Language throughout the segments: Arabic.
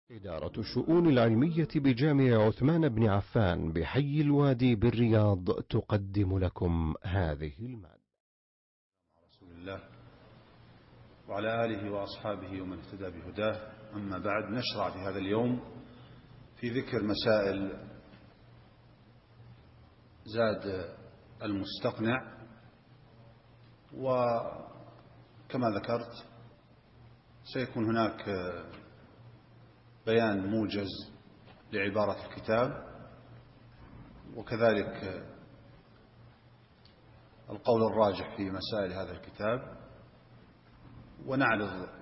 إدارة الشؤون العلمية بجامع عثمان بن عفان بحي الوادي بالرياض تقدم لكم هذه المادة. رسول الله وعلى آله وأصحابه ومن اهتدى بهداه. أما بعد، نشرع في هذا اليوم في ذكر مسائل زاد المستقنع، وكما ذكرت سيكون هناك بيان موجز لعبارة الكتاب، وكذلك القول الراجح في مسائل هذا الكتاب، ونعرض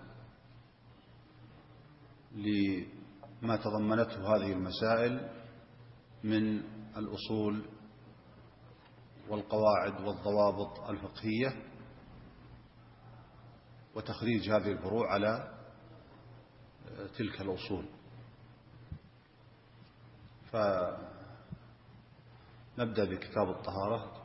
لما تضمنته هذه المسائل من الأصول والقواعد والضوابط الفقهية، وتخريج هذه الفروع على تلك الأصول. فنبدأ بكتاب الطهارة.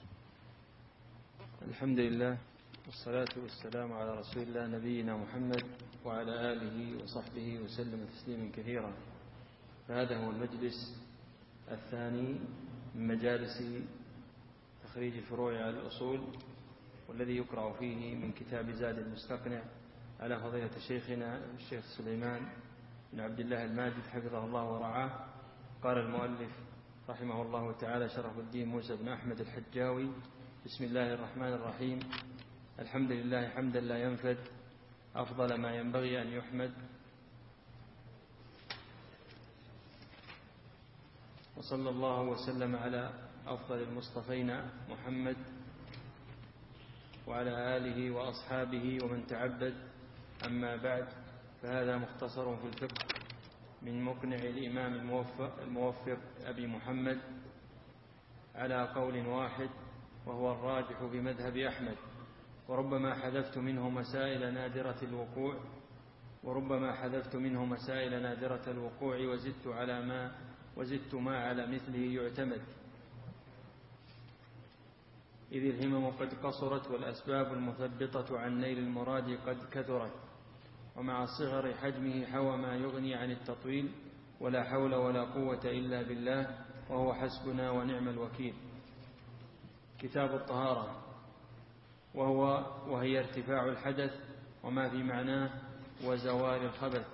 الحمد لله والصلاة والسلام على رسول الله نبينا محمد وعلى آله وصحبه وسلم تسليما كثيرا. فهذا هو المجلس الثاني من مجالس تخريج الفروع على الأصول، والذي يقرأ فيه من كتاب زاد المستقنع على فضيلة شيخنا الشيخ سليمان بن عبد الله الماجد حفظه الله ورعاه. قال المؤلف رحمه الله تعالى شرف الدين موسى بن أحمد الحجاوي: بسم الله الرحمن الرحيم. الحمد لله حمدا لا ينفد، أفضل ما ينبغي أن يحمد، وصلى الله وسلم على أفضل المصطفين محمد وعلى آله وأصحابه ومن تعبد. أما بعد، فهذا مختصر في الفقه من مقنع الإمام الموفق أبي محمد على قول واحد، وهو الراجح بمذهب أحمد. وربما حذفت منه مسائل نادرة الوقوع وزدت ما على مثله يعتمد، إذ الهمم قد قصرت والأسباب المثبطة عن نيل المراد قد كثرت، ومع صغر حجمه حوى ما يغني عن التطويل، ولا حول ولا قوة إلا بالله وهو حسبنا ونعم الوكيل. كتاب الطهارة، وهي ارتفاع الحدث وما في معناه وزوال الخبث.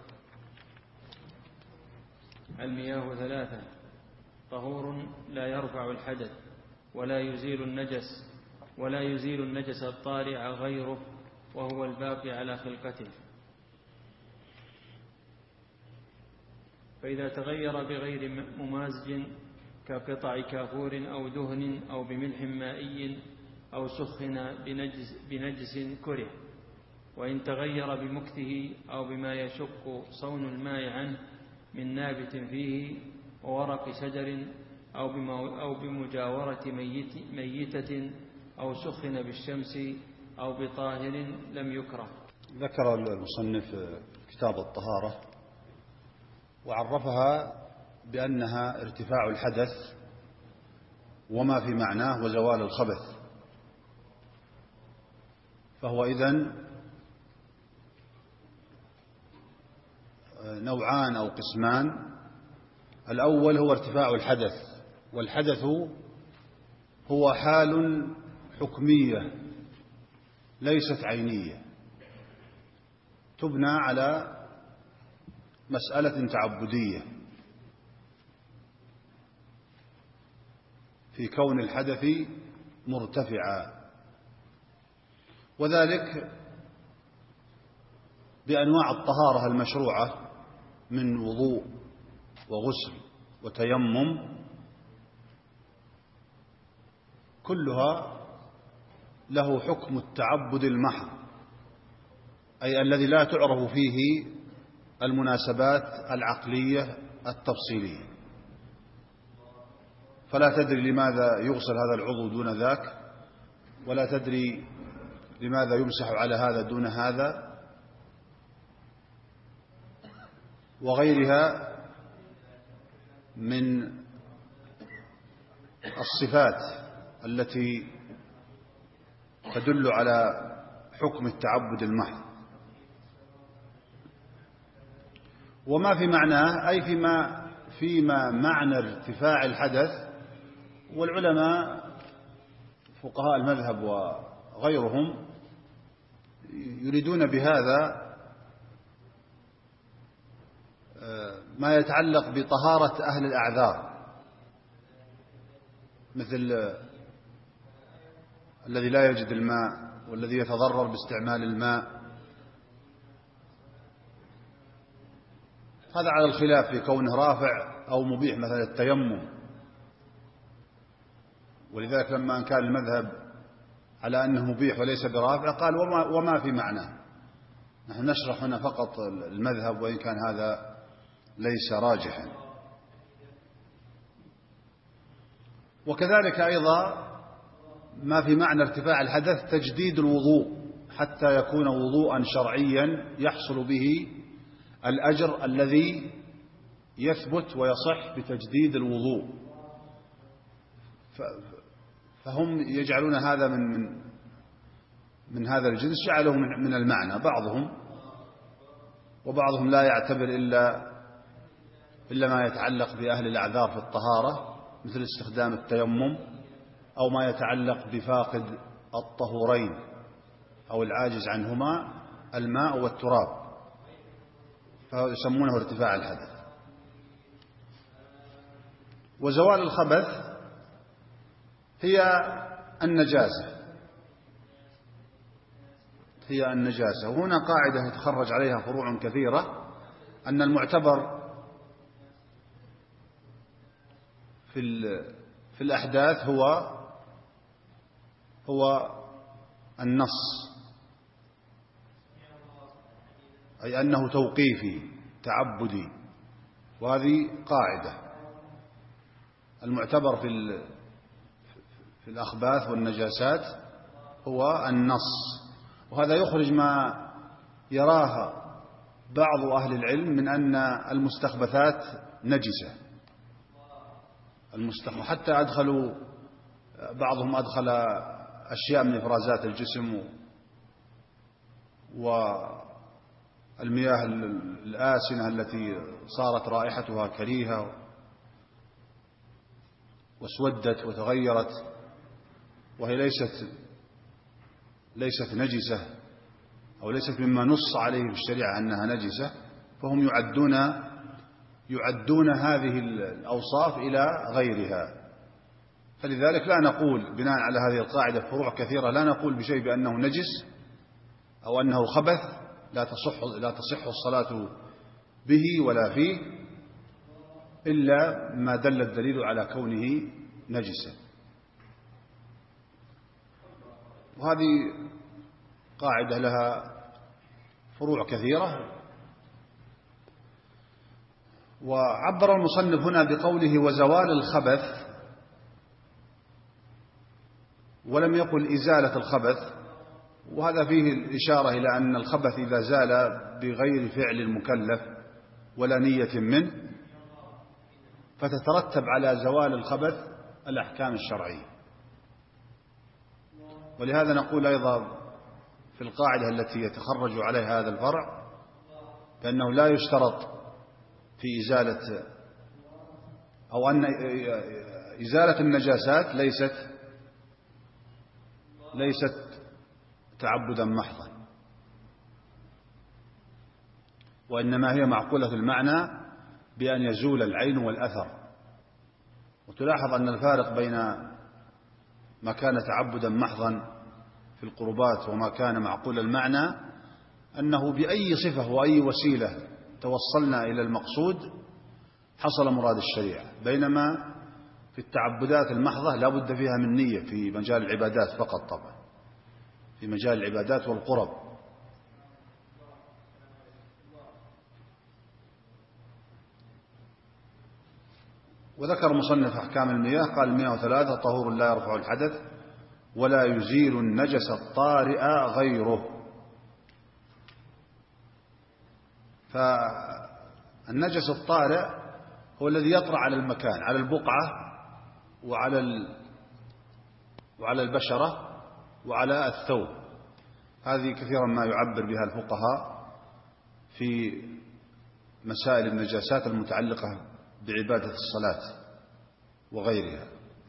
المياه ثلاثة: طهور لا يرفع الحدث ولا يزيل النجس الطارئ غيره، وهو الباقي على خلقته. فإذا تغير بغير ممازج كقطع كافور أو دهن أو بملح مائي أو سخن بنجس كره، وإن تغير بمكته أو بما يشق صون الماء عنه من نابت فيه وورق شجر أو بمجاورة ميتة أو سخن بالشمس أو بطاهر لم يكره. ذكر المصنف كتاب الطهارة وعرفها بأنها ارتفاع الحدث وما في معناه وزوال الخبث. فهو إذن نوعان أو قسمان. الأول هو ارتفاع الحدث، والحدث هو حال حكمية ليست عينية، تبنى على مسألة تعبدية في كون الحدث مرتفعا، وذلك بأنواع الطهارة المشروعة من وضوء وغسل وتيمم، كلها له حكم التعبد المحض، أي الذي لا تعرف فيه المناسبات العقلية التفصيلية. فلا تدري لماذا يغسل هذا العضو دون ذاك، ولا تدري لماذا يمسح على هذا دون هذا، وغيرها من الصفات التي تدل على حكم التعبد المحض. وما في معناه أي فيما معنى ارتفاع الحدث. والعلماء فقهاء المذهب وغيرهم يريدون بهذا ما يتعلق بطهارة أهل الأعذار، مثل الذي لا يجد الماء والذي يتضرر باستعمال الماء. هذا على الخلاف في كونه رافع أو مبيح، مثلا التيمم. ولذلك لما كان المذهب على أنه مبيح وليس برافع قال وما في معنى. نحن نشرح هنا فقط المذهب، وإن كان هذا ليس راجحا. وكذلك أيضا ما في معنى ارتفاع الحدث تجديد الوضوء حتى يكون وضوءا شرعيا يحصل به الأجر الذي يثبت ويصح بتجديد الوضوء. فهم يجعلون هذا من هذا الجنس، جعلوه من المعنى بعضهم، وبعضهم لا يعتبر إلا ما يتعلق بأهل الأعذار في الطهارة، مثل استخدام التيمم، أو ما يتعلق بفاقد الطهورين أو العاجز عنهما، الماء والتراب، فيسمونه ارتفاع الحدث. وزوال الخبث هي النجاسة. وهنا قاعدة يتخرج عليها فروع كثيرة، أن المعتبر في الأحداث هو النص، أي أنه توقيفي تعبدي. وهذه قاعدة. المعتبر في الأخباث والنجاسات هو النص. وهذا يخرج ما يراه بعض أهل العلم من أن المستخبثات نجسة. حتى بعضهم أدخل أشياء من إفرازات الجسم والمياه الآسنة التي صارت رائحتها كريهة واسودت وتغيرت، وهي ليست نجسة أو ليست مما نص عليه في الشريعة أنها نجسة، فهم يعدون هذه الأوصاف إلى غيرها. فلذلك لا نقول بناء على هذه القاعدة فروع كثيرة، لا نقول بشيء بأنه نجس أو أنه خبث لا تصح الصلاة به ولا فيه إلا ما دل الدليل على كونه نجسا. وهذه قاعدة لها فروع كثيرة. وعبر المصنف هنا بقوله وزوال الخبث، ولم يقل إزالة الخبث، وهذا فيه الإشارة إلى أن الخبث إذا زال بغير فعل المكلف ولا نية منه فتترتب على زوال الخبث الأحكام الشرعية. ولهذا نقول أيضا في القاعدة التي يتخرج عليها هذا الفرع بأنه لا يشترط في إزالة أو أن إزالة النجاسات ليست تعبدا محضا، وإنما هي معقولة المعنى بأن يزول العين والأثر. وتلاحظ أن الفارق بين ما كان تعبدا محضا في القربات وما كان معقول المعنى أنه بأي صفة وأي وسيلة توصلنا إلى المقصود حصل مراد الشريعة، بينما في التعبدات المحضة لا بد فيها من نية في مجال العبادات فقط، طبعا في مجال العبادات والقرب. وذكر مصنف أحكام المياه قال: المياه ثلاثة: طهور لا يرفع الحدث ولا يزيل النجس الطارئ غيره. فالنجس الطارئ هو الذي يطرأ على المكان، على البقعة وعلى البشرة وعلى الثوب. هذه كثيرا ما يعبر بها الفقهاء في مسائل النجاسات المتعلقة بعبادة الصلاة وغيرها،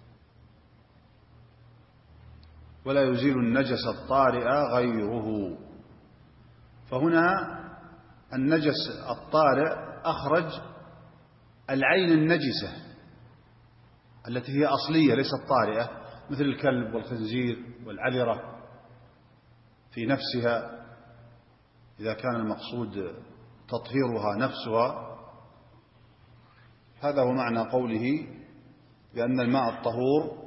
ولا يزيل النجس الطارئ غيره. فهنا النجس الطارئ أخرج العين النجسة التي هي أصلية ليست طارئة، مثل الكلب والخنزير والعذرة في نفسها، إذا كان المقصود تطهيرها نفسها. هذا هو معنى قوله بأن الماء الطهور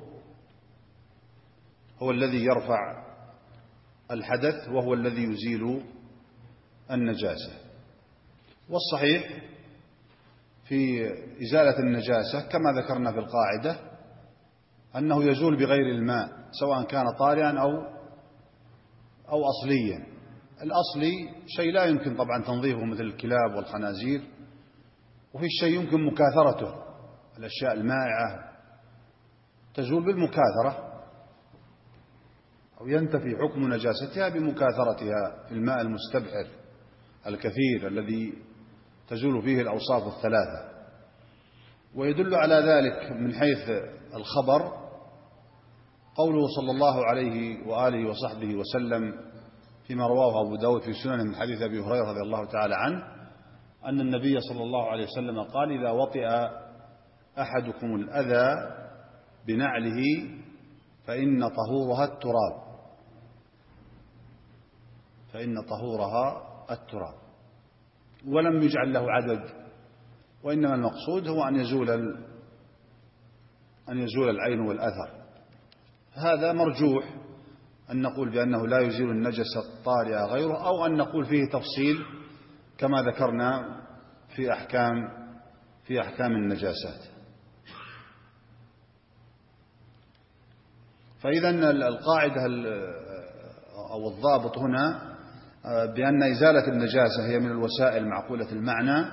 هو الذي يرفع الحدث وهو الذي يزيل النجاسة. والصحيح في إزالة النجاسة كما ذكرنا في القاعدة أنه يزول بغير الماء، سواء كان طارئا أو أصليا. الأصلي شيء لا يمكن طبعا تنظيفه مثل الكلاب والخنازير، وفي الشيء يمكن مكاثرته، الأشياء المائعة تزول بالمكاثرة أو ينتفي حكم نجاستها بمكاثرتها في الماء المستبحر الكثير الذي تزول فيه الأوصاف الثلاثة. ويدل على ذلك من حيث الخبر قوله صلى الله عليه وآله وصحبه وسلم فيما رواه أبو داود في سننه من حديث أبي هريرة رضي الله تعالى عنه أن النبي صلى الله عليه وسلم قال: إذا وطئ أحدكم الأذى بنعله فإن طهورها التراب، فإن طهورها التراب. ولم يجعل له عدد، وإنما المقصود هو أن يزول العين والأثر. هذا مرجوح أن نقول بأنه لا يزيل النجس الطارئ غيره، أو أن نقول فيه تفصيل كما ذكرنا في أحكام النجاسات. فإذا القاعدة أو الضابط هنا بأن إزالة النجاسة هي من الوسائل معقولة المعنى،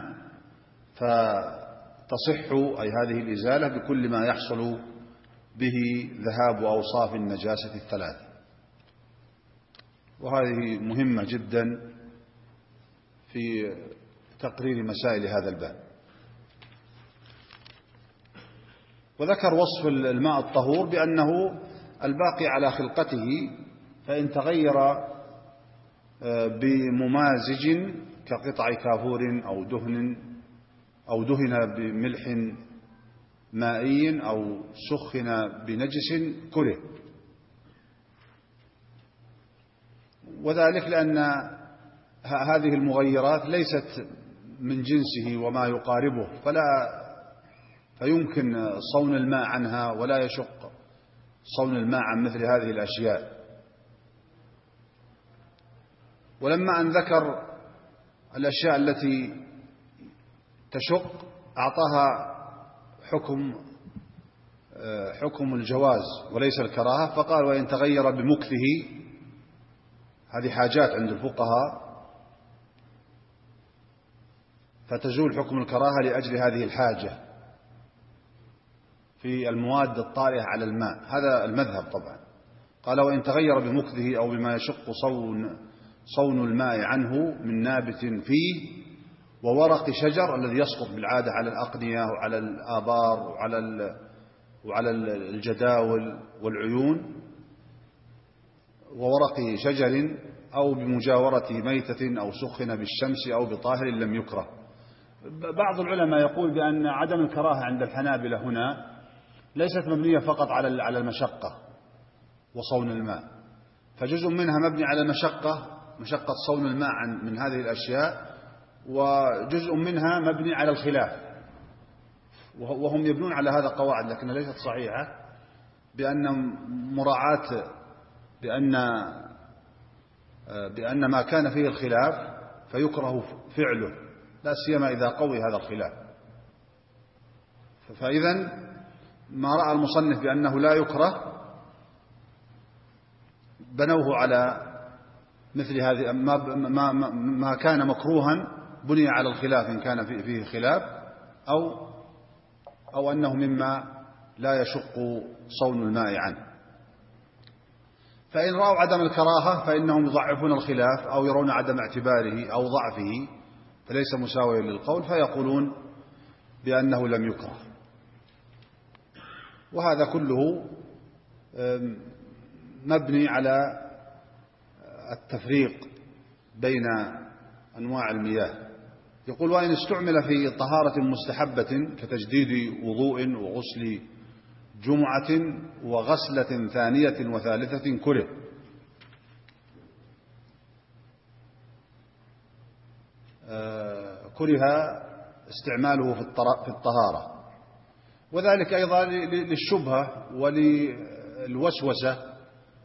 فتصح أي هذه الإزالة بكل ما يحصل به ذهاب أوصاف النجاسة الثلاث. وهذه مهمة جدا في تقرير مسائل هذا الباب. وذكر وصف الماء الطهور بأنه الباقي على خلقته، فإن تغير بممازج كقطع كافور أو دهن بملح مائي أو سخن بنجس كره. وذلك لأن هذه المغيرات ليست من جنسه وما يقاربه، فيمكن صون الماء عنها، ولا يشق صون الماء عن مثل هذه الأشياء. ولما أن ذكر الأشياء التي تشق أعطاها حكم الجواز وليس الكراهة، فقال: وإن تغير بمكثه. هذه حاجات عند الفقهاء، فتزول حكم الكراهة لأجل هذه الحاجة في المواد الطارئة على الماء. هذا المذهب طبعا. قال: وإن تغير بمكثه أو بما يشق صون الماء عنه من نابت فيه وورق شجر الذي يسقط بالعادة على الأقنية وعلى الآبار وعلى الجداول والعيون، وورق شجر أو بمجاورة ميتة أو سخن بالشمس أو بطاهر لم يكره. بعض العلماء يقول بأن عدم الكراهة عند الحنابلة هنا ليست مبنية فقط على المشقة وصون الماء، فجزء منها مبني على مشقة صون الماء من هذه الأشياء، وجزء منها مبني على الخلاف. وهم يبنون على هذا قواعد لكنها ليست صحيحة، بأن مراعاة بأن ما كان فيه الخلاف فيكره فعله، لا سيما إذا قوي هذا الخلاف. فإذا ما رأى المصنف بأنه لا يكره بنوه على مثل هذه. ما كان مكروها بني على الخلاف إن كان فيه خلاف، أو أنه مما لا يشق صون الماء عنه. فإن رأوا عدم الكراهة فإنهم يضعفون الخلاف أو يرون عدم اعتباره أو ضعفه، فليس مساويا للقول، فيقولون بأنه لم يكره. وهذا كله مبني على التفريق بين أنواع المياه. يقول: وإن استعمل في طهارة مستحبة كتجديد وضوء وغسل جمعة وغسلة ثانية وثالثة كره استعماله في الطهارة، وذلك أيضا للشبهة وللوسوسة،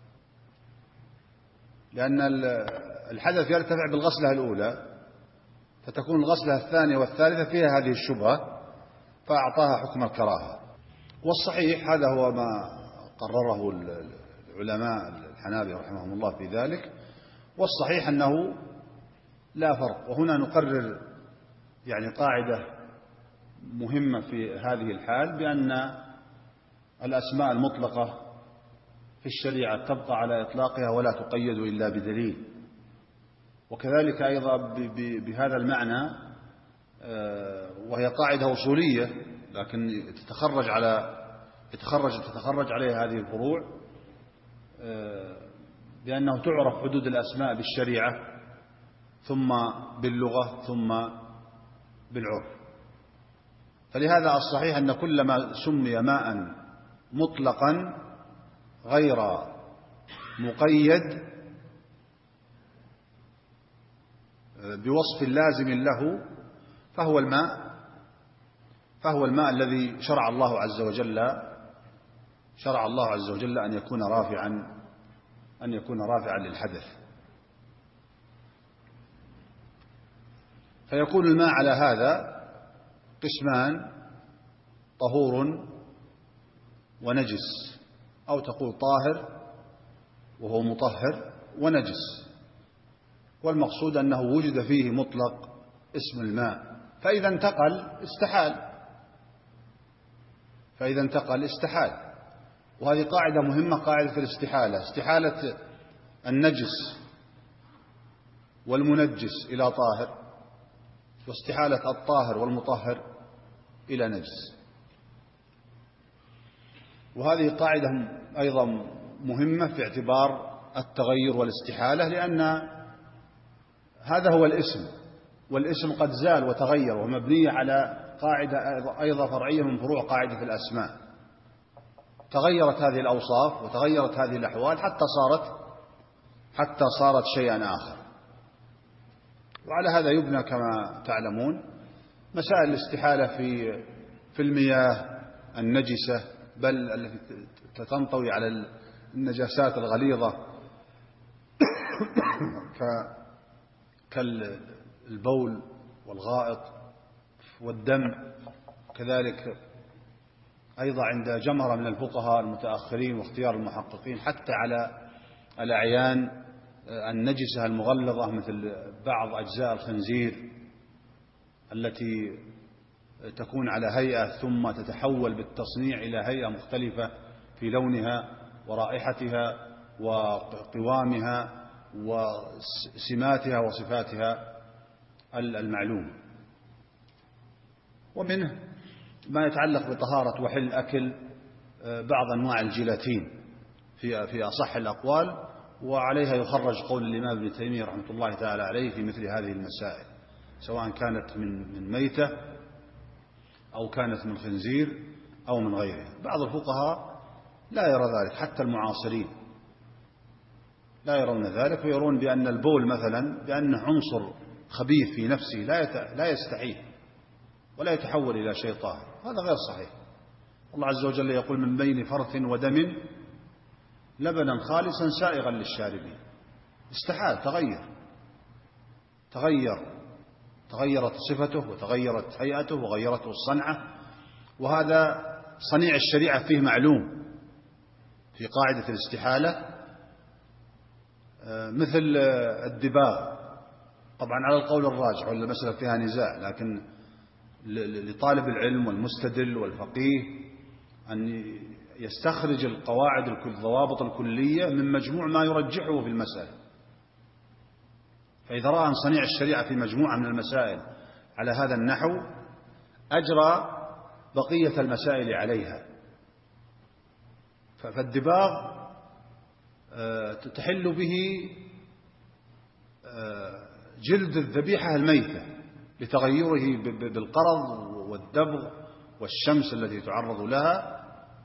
لأن الحدث يرتفع بالغسلة الأولى، فتكون الغسلة الثانية والثالثة فيها هذه الشبهة، فأعطاها حكم الكراهة. والصحيح هذا هو ما قرره العلماء الحنابلة رحمهم الله في ذلك، والصحيح أنه لا فرق. وهنا نقرر يعني قاعدة مهمة في هذه الحال، بأن الأسماء المطلقة في الشريعة تبقى على إطلاقها ولا تقيد إلا بدليل. وكذلك أيضا بهذا المعنى، وهي قاعدة أصولية لكن تتخرج عليها هذه الفروع، بأنه تعرف حدود الأسماء بالشريعة ثم باللغة ثم بالعرف. فلهذا الصحيح أن كل ما سمي ماء مطلقا غير مقيد بوصف لازم له فهو الماء الذي شرع الله عز وجل أن يكون رافعا للحدث. فيكون الماء على هذا قسمان: طهور ونجس، أو تقول طاهر وهو مطهر ونجس، والمقصود أنه وجد فيه مطلق اسم الماء، فإذا انتقل استحال. وهذه قاعدة مهمة، قاعدة الاستحالة، استحالة النجس والمنجس إلى طاهر، واستحالة الطاهر والمطهر إلى نجس. وهذه قاعدة أيضا مهمة في اعتبار التغير والاستحالة، لأن هذا هو الاسم، والاسم قد زال وتغير، ومبنية على قاعدة أيضا فرعية من فروع قاعدة الأسماء. تغيرت هذه الأوصاف وتغيرت هذه الأحوال حتى صارت شيئا آخر. وعلى هذا يبنى كما تعلمون مسائل الاستحالة في المياه النجسة، بل التي تنطوي على النجاسات الغليظة كالبول والغائط والدم. كذلك أيضا عند جمرة من الفقهاء المتأخرين واختيار المحققين حتى على الأعيان النجسة المغلظة، مثل بعض أجزاء الخنزير التي تكون على هيئة ثم تتحول بالتصنيع إلى هيئة مختلفة في لونها ورائحتها وقوامها وسماتها وصفاتها المعلومة. ومنه ما يتعلق بطهارة وحل أكل بعض أنواع الجيلاتين في أصح الأقوال، وعليها يخرج قول الإمام ابن تيمية رحمة الله تعالى عليه في مثل هذه المسائل، سواء كانت من ميتة أو كانت من خنزير أو من غيرها. بعض الفقهاء لا يرى ذلك، حتى المعاصرين لا يرون ذلك، ويرون بأن البول مثلا بأنه عنصر خبيث في نفسه لا يستحيل ولا يتحول إلى شيء طاهر. هذا غير صحيح. الله عز وجل يقول: من بين فرث ودم لبنا خالصا سائغا للشاربين. استحال، تغيرت صفته وتغيرت هيئته وغيرته الصنعة، وهذا صنيع الشريعة فيه معلوم في قاعدة الاستحالة، مثل الدباغ. طبعا على القول الراجح، والمسألة فيها نزاع، لكن لطالب العلم والمستدل والفقيه أن يستخرج الضوابط الكلية من مجموع ما يرجحه في المسألة. فإذا رأى أن صنيع الشريعة في مجموعة من المسائل على هذا النحو أجرى بقية المسائل عليها. فالدباغ تحل به جلد الذبيحة الميتة لتغيره بالقرض والدبغ والشمس التي تعرض لها،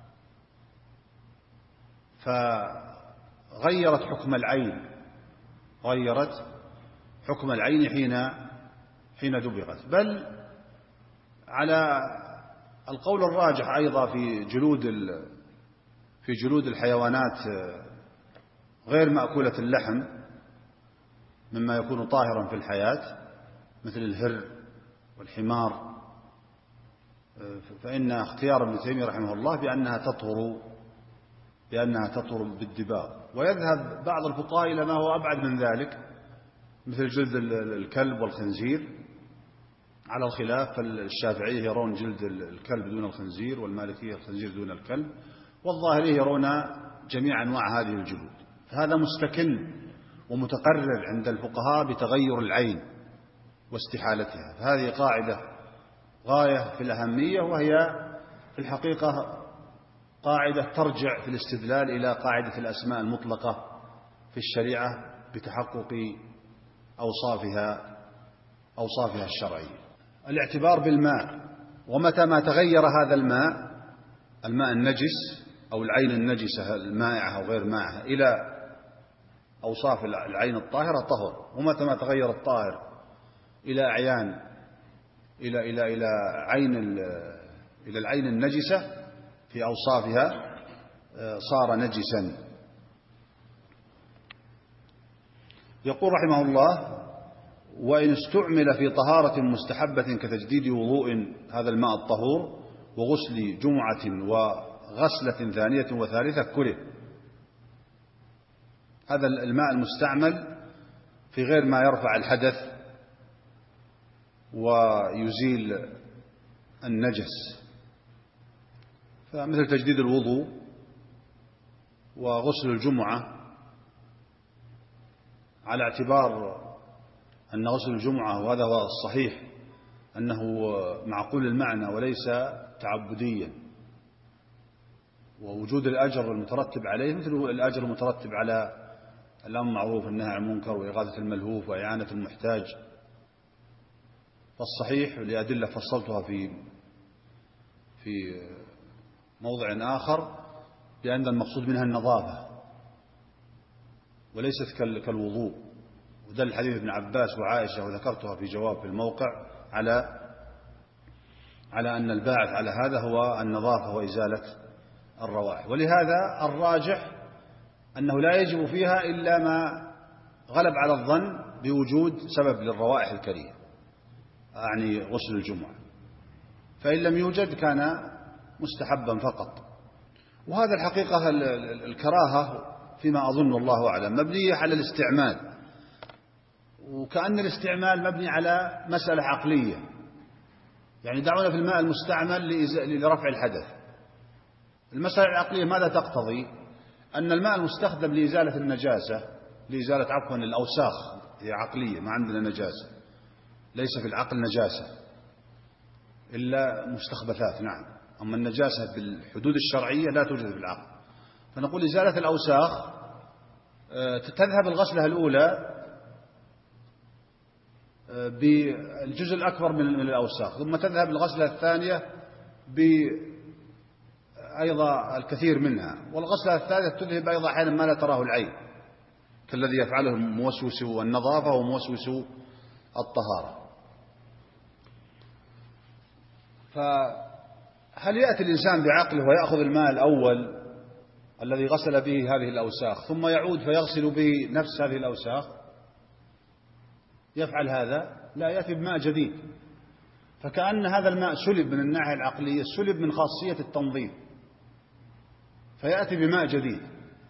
فغيرت حكم العين، غيرت حكم العين حين دبغت. بل على القول الراجح أيضا في جلود الحيوانات غير مأكولة اللحم مما يكون طاهرا في الحياة مثل الهر والحمار، فإن اختيار ابن تيمية رحمه الله بأنها تطهر بالدباغ. ويذهب بعض الفقهاء إلى ما هو أبعد من ذلك مثل جلد الكلب والخنزير على الخلاف، فالشافعية يرون جلد الكلب دون الخنزير، والمالكية الخنزير دون الكلب، والظاهرية يرون جميع أنواع هذه الجلود. فهذا مستكن ومتقرر عند الفقهاء بتغير العين واستحالتها. فهذه قاعدة غاية في الأهمية، وهي في الحقيقة قاعدة ترجع في الاستدلال إلى قاعدة الأسماء المطلقة في الشريعة بتحقق أوصافها الشرعية. الاعتبار بالماء، ومتى ما تغير هذا الماء النجس أو العين النجسة المائعة أو غير مائعة إلى أوصاف العين الطاهرة طهر، ومتى ما تغير الطاهر إلى العين النجسة في أوصافها صار نجسا. يقول رحمه الله: وإن استعمل في طهارة مستحبة كتجديد وضوء هذا الماء الطهور وغسل جمعة وغسلة ثانية وثالثة كره. هذا الماء المستعمل في غير ما يرفع الحدث ويزيل النجس، فمثل تجديد الوضوء وغسل الجمعة، على اعتبار أن غسل الجمعة، وهذا هو الصحيح، أنه معقول المعنى وليس تعبديا، ووجود الأجر المترتب عليه مثل الأجر المترتب على الأمر بالمعروف والنهي عن المنكر وإغاثة الملهوف وإعانة المحتاج. فالصحيح لأدلة فصلتها في موضع آخر بأن المقصود منها النظافة وليست كالوضوء، ودل حديث ابن عباس وعائشة وذكرتها في جواب في الموقع على أن الباعث على هذا هو النظافة وإزالة الروائح. ولهذا الراجح أنه لا يجب فيها إلا ما غلب على الظن بوجود سبب للروائح الكريهة، أعني غسل الجمعة، فإن لم يوجد كان مستحبا فقط. وهذا الحقيقة الكراهة فيما أظن الله أعلم مبنية على الاستعمال، وكأن الاستعمال مبني على مسألة عقلية، يعني دعونا في الماء المستعمل لرفع الحدث. المسألة العقلية ماذا تقتضي؟ أن الماء المستخدم لإزالة النجاسة، لإزالة الأوساخ، هي عقلية، ما عندنا نجاسة، ليس في العقل نجاسة إلا مستخبثات، نعم، أما النجاسة بالحدود الشرعية لا توجد في العقل. فنقول إزالة الأوساخ تذهب الغسلة الأولى بالجزء الأكبر من الأوساخ، ثم تذهب الغسلة الثانية أيضا الكثير منها، والغسلة الثالثة تذهب أيضا أحيانا ما لا تراه العين، كالذي يفعله موسوس النظافة وموسوس الطهارة. فهل يأتي الإنسان بعقله ويأخذ الماء الأول الذي غسل به هذه الأوساخ ثم يعود فيغسل به نفس هذه الأوساخ؟ يفعل هذا؟ لا، يأتي بماء جديد. فكأن هذا الماء سلب من الناحية العقلية، سلب من خاصية التنظيف، فيأتي بماء جديد.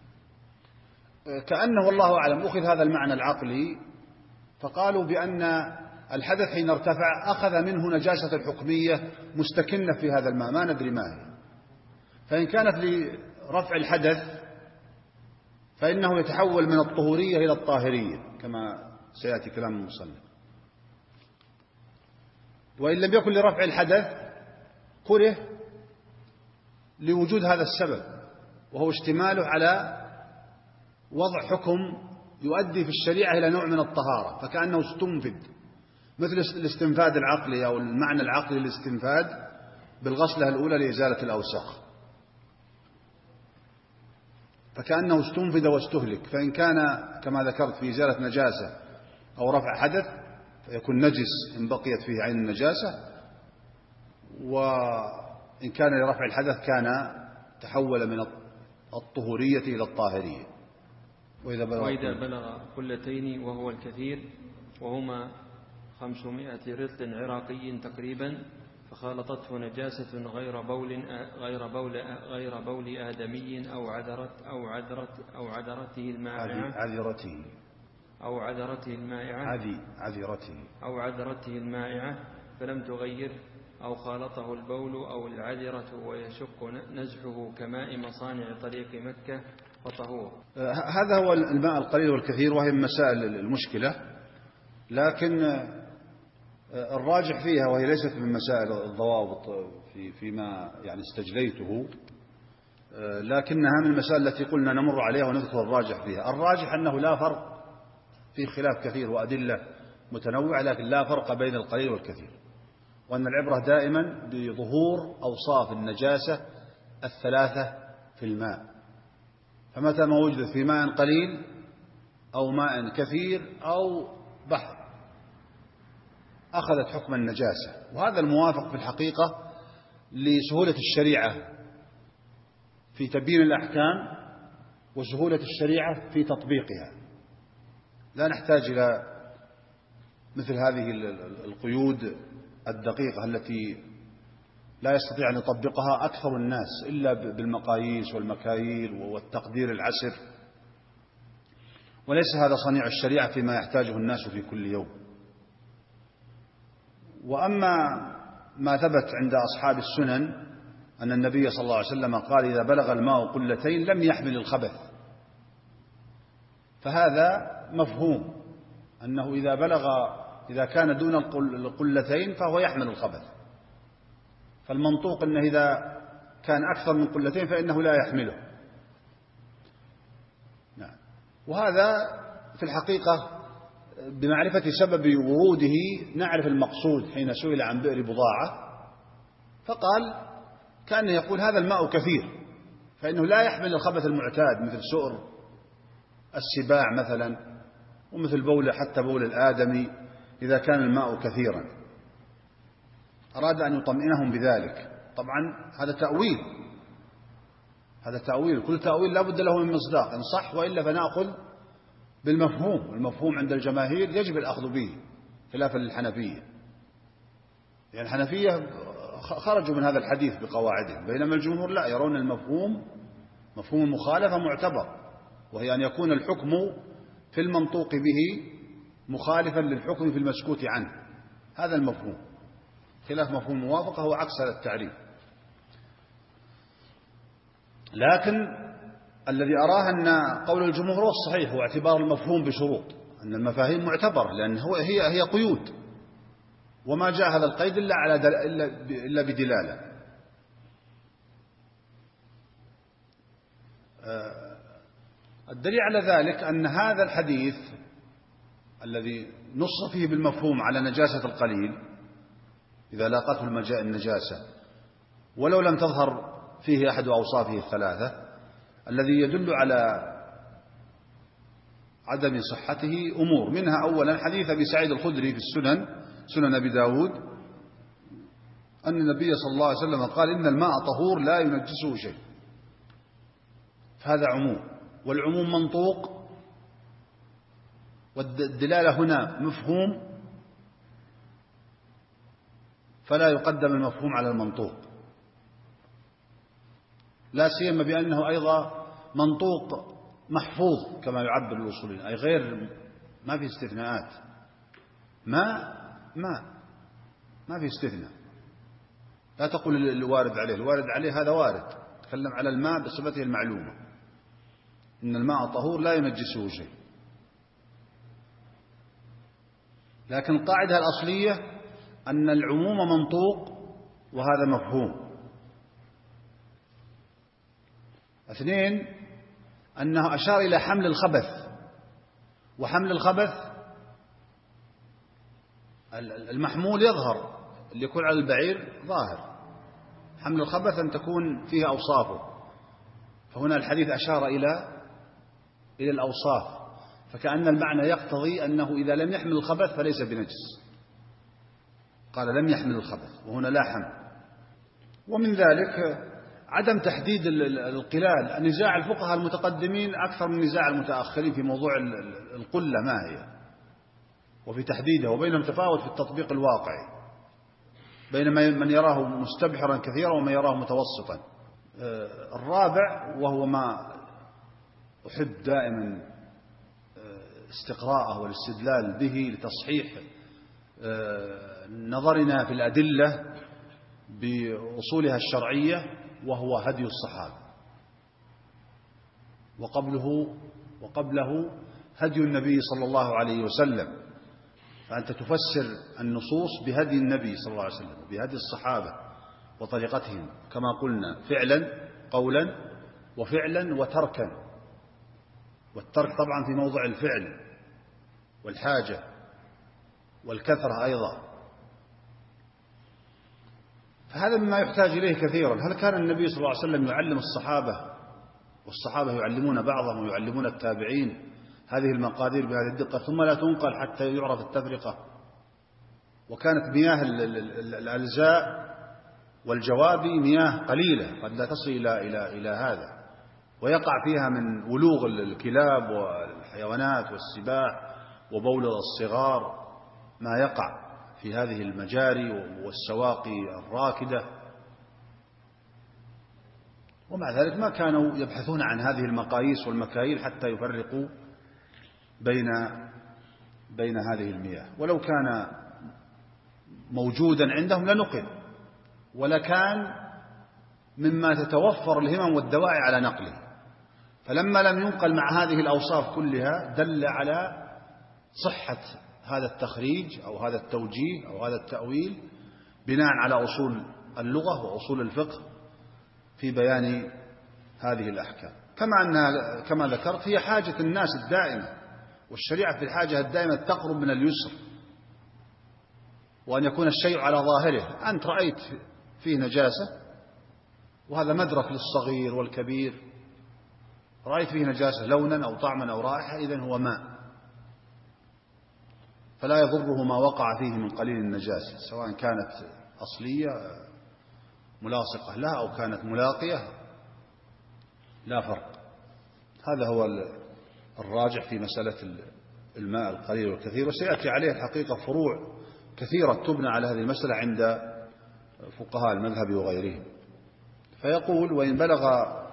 كأنه والله أعلم أخذ هذا المعنى العقلي فقالوا بأن الحدث حين ارتفع أخذ منه نجاسة الحكمية مستكنة في هذا الماء، ما ندري ما هي. فإن كانت لرفع الحدث فإنه يتحول من الطهورية إلى الطاهرية كما سيأتي كلام المصنف. وإن لم يكن لرفع الحدث كره لوجود هذا السبب، وهو اشتماله على وضع حكم يؤدي في الشريعة إلى نوع من الطهارة، فكأنه استنفد، مثل الاستنفاد العقلي أو المعنى العقلي للاستنفاد بالغسلة الأولى لإزالة الأوساخ، فكأنه استنفد واستهلك. فإن كان كما ذكرت في إزالة نجاسة أو رفع حدث فيكون نجس إن بقيت فيه عين النجاسة، وإن كان لرفع الحدث كان تحول من الطهورية إلى الطاهرية. وإذا بلغ قلتين وهو الكثير، وهما 500 رطل عراقي تقريبا، فخالطته نجاسة غير بول آدمي أو عذرته المائعة فلم تغير، أو خالطه البول أو العذرة ويشق نزحه كماء مصانع طريق مكة فطهور. هذا هو الماء القليل والكثير، وهي من مسائل المشكلة، لكن الراجح فيها، وهي ليست من مسائل الضوابط فيما يعني استجليته، لكنها من المسائل التي قلنا نمر عليها ونذكر الراجح فيها. الراجح أنه لا فرق، في خلاف كثير وأدلة متنوعة، لكن لا فرق بين القليل والكثير، وأن العبرة دائما بظهور أوصاف النجاسة الثلاثة في الماء، فمتى ما وجدت في ماء قليل أو ماء كثير أو بحر أخذت حكم النجاسة. وهذا الموافق في الحقيقة لسهولة الشريعة في تبيين الأحكام وسهولة الشريعة في تطبيقها، لا نحتاج إلى مثل هذه القيود الدقيقة التي لا يستطيع أن يطبقها أكثر الناس إلا بالمقاييس والمكاييل والتقدير العسر، وليس هذا صنيع الشريعة فيما يحتاجه الناس في كل يوم. وأما ما ثبت عند أصحاب السنن أن النبي صلى الله عليه وسلم قال إذا بلغ الماء قلتين لم يحمل الخبث، فهذا مفهوم أنه إذا كان دون القلتين فهو يحمل الخبث، فالمنطوق أنه إذا كان أكثر من قلتين فإنه لا يحمله. نعم. وهذا في الحقيقة بمعرفة سبب وروده نعرف المقصود. حين سئل عن بئر بضاعة فقال كأنه يقول هذا الماء كثير، فإنه لا يحمل الخبث المعتاد مثل سؤر السباع مثلا، ومثل حتى بول الآدمي إذا كان الماء كثيرا. أراد أن يطمئنهم بذلك. طبعا هذا تأويل، كل تأويل لا بد له من مصداق، إن صح وإلا فنأخذ بالمفهوم. المفهوم عند الجماهير يجب الأخذ به خلافا للحنفية، يعني الحنفية خرجوا من هذا الحديث بقواعدهم، بينما الجمهور لا، يرون المفهوم مفهوم المخالفة معتبر، وهي أن يكون الحكم في المنطوق به مخالفا للحكم في المسكوت عنه، هذا المفهوم، خلاف مفهوم الموافقة هو عكس هذا التعريف. لكن الذي أراه أن قول الجمهور الصحيح هو اعتبار المفهوم بشروط، أن المفاهيم معتبرة، لأن هي قيود، وما جاء هذا القيد إلا بدلالة. الدليل على ذلك أن هذا الحديث الذي نص فيه بالمفهوم على نجاسة القليل إذا لاقته النجاسة ولو لم تظهر فيه أحد أوصافه الثلاثة، الذي يدل على عدم صحته أمور، منها أولا حديث أبي سعيد الخدري في سنن أبي داود أن النبي صلى الله عليه وسلم قال إن الماء طهور لا ينجسه شيء، فهذا عموم، والعموم منطوق، والدلالة هنا مفهوم، فلا يقدم المفهوم على المنطوق، لا سيما بأنه أيضا منطوق محفوظ كما يعبر الأصوليين، أي غير ما في استثناءات، ما في استثناء، لا تقول الوارد عليه هذا وارد، تكلم على الماء بصفته المعلومة، إن الماء طهور لا ينجسه شيء. لكن القاعدة الأصلية أن العموم منطوق وهذا مفهوم. 2 أنه أشار إلى حمل الخبث، وحمل الخبث المحمول يظهر، اللي يكون على البعير ظاهر. حمل الخبث أن تكون فيه أوصافه، فهنا الحديث أشار إلى الأوصاف، فكأن المعنى يقتضي أنه إذا لم يحمل الخبث فليس بنجس. قال لم يحمل الخبث وهنا لا حمل. ومن ذلك عدم تحديد القلال. نزاع الفقهاء المتقدمين أكثر من نزاع المتأخرين في موضوع القلة ما هي وفي تحديدها، وبينهم تفاوت في التطبيق الواقعي بين من يراه مستبحرا كثيرا ومن يراه متوسطا. الرابع وهو ما أحب دائما استقراءه والاستدلال به لتصحيح نظرنا في الأدلة بأصولها الشرعية، وهو هدي الصحابة، وقبله هدي النبي صلى الله عليه وسلم. فأنت تفسر النصوص بهدي النبي صلى الله عليه وسلم وبهدي الصحابة وطريقتهم كما قلنا، فعلا قولا وفعلا وتركا، والترك طبعا في موضع الفعل والحاجة والكثرة أيضا. فهذا مما يحتاج إليه كثيرا. هل كان النبي صلى الله عليه وسلم يعلم الصحابة والصحابة يعلمون بعضهم ويعلمون التابعين هذه المقادير بهذه الدقة ثم لا تنقل حتى يعرف التفرقة؟ وكانت مياه الألزاء والجوابي مياه قليلة قد لا تصل إلى هذا، ويقع فيها من ولوغ الكلاب والحيوانات والسباع وبول الصغار ما يقع في هذه المجاري والسواقي الراكدة. ومع ذلك ما كانوا يبحثون عن هذه المقاييس والمكاييل حتى يفرقوا بين هذه المياه، ولو كان موجودا عندهم لنقل، ولكان مما تتوفر الهمم والدواعي على نقله. فلما لم ينقل مع هذه الأوصاف كلها دل على صحة هذا التخريج أو هذا التوجيه أو هذا التأويل بناء على أصول اللغة وأصول الفقه في بيان هذه الأحكام. كما ذكرت هي حاجة الناس الدائمة، والشريعة في الحاجة الدائمة تقرب من اليسر، وأن يكون الشيء على ظاهره. أنت رأيت فيه نجاسة، وهذا مدرك للصغير والكبير، رأيت فيه نجاسة لونا أو طعما أو رائحة، إذن هو ماء، فلا يضره ما وقع فيه من قليل النجاسة، سواء كانت أصلية ملاصقة لها أو كانت ملاقية، لا فرق. هذا هو الراجح في مسألة الماء القليل والكثير، وسيأتي عليه الحقيقة فروع كثيرة تبنى على هذه المسألة عند فقهاء المذهب وغيرهم. فيقول: وإن بلغ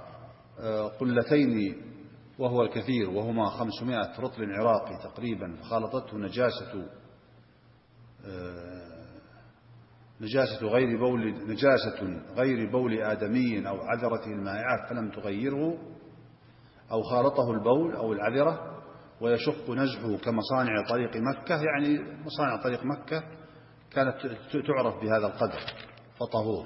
قلتين وهو الكثير وهما 500 رطل عراقي تقريبا، فخالطته نجاسة غير بول آدمي أو عذرته المائعة فلم تغيره، أو خالطه البول أو العذرة ويشق نزحه كمصانع طريق مكة، يعني مصانع طريق مكة كانت تعرف بهذا القدر فطهور.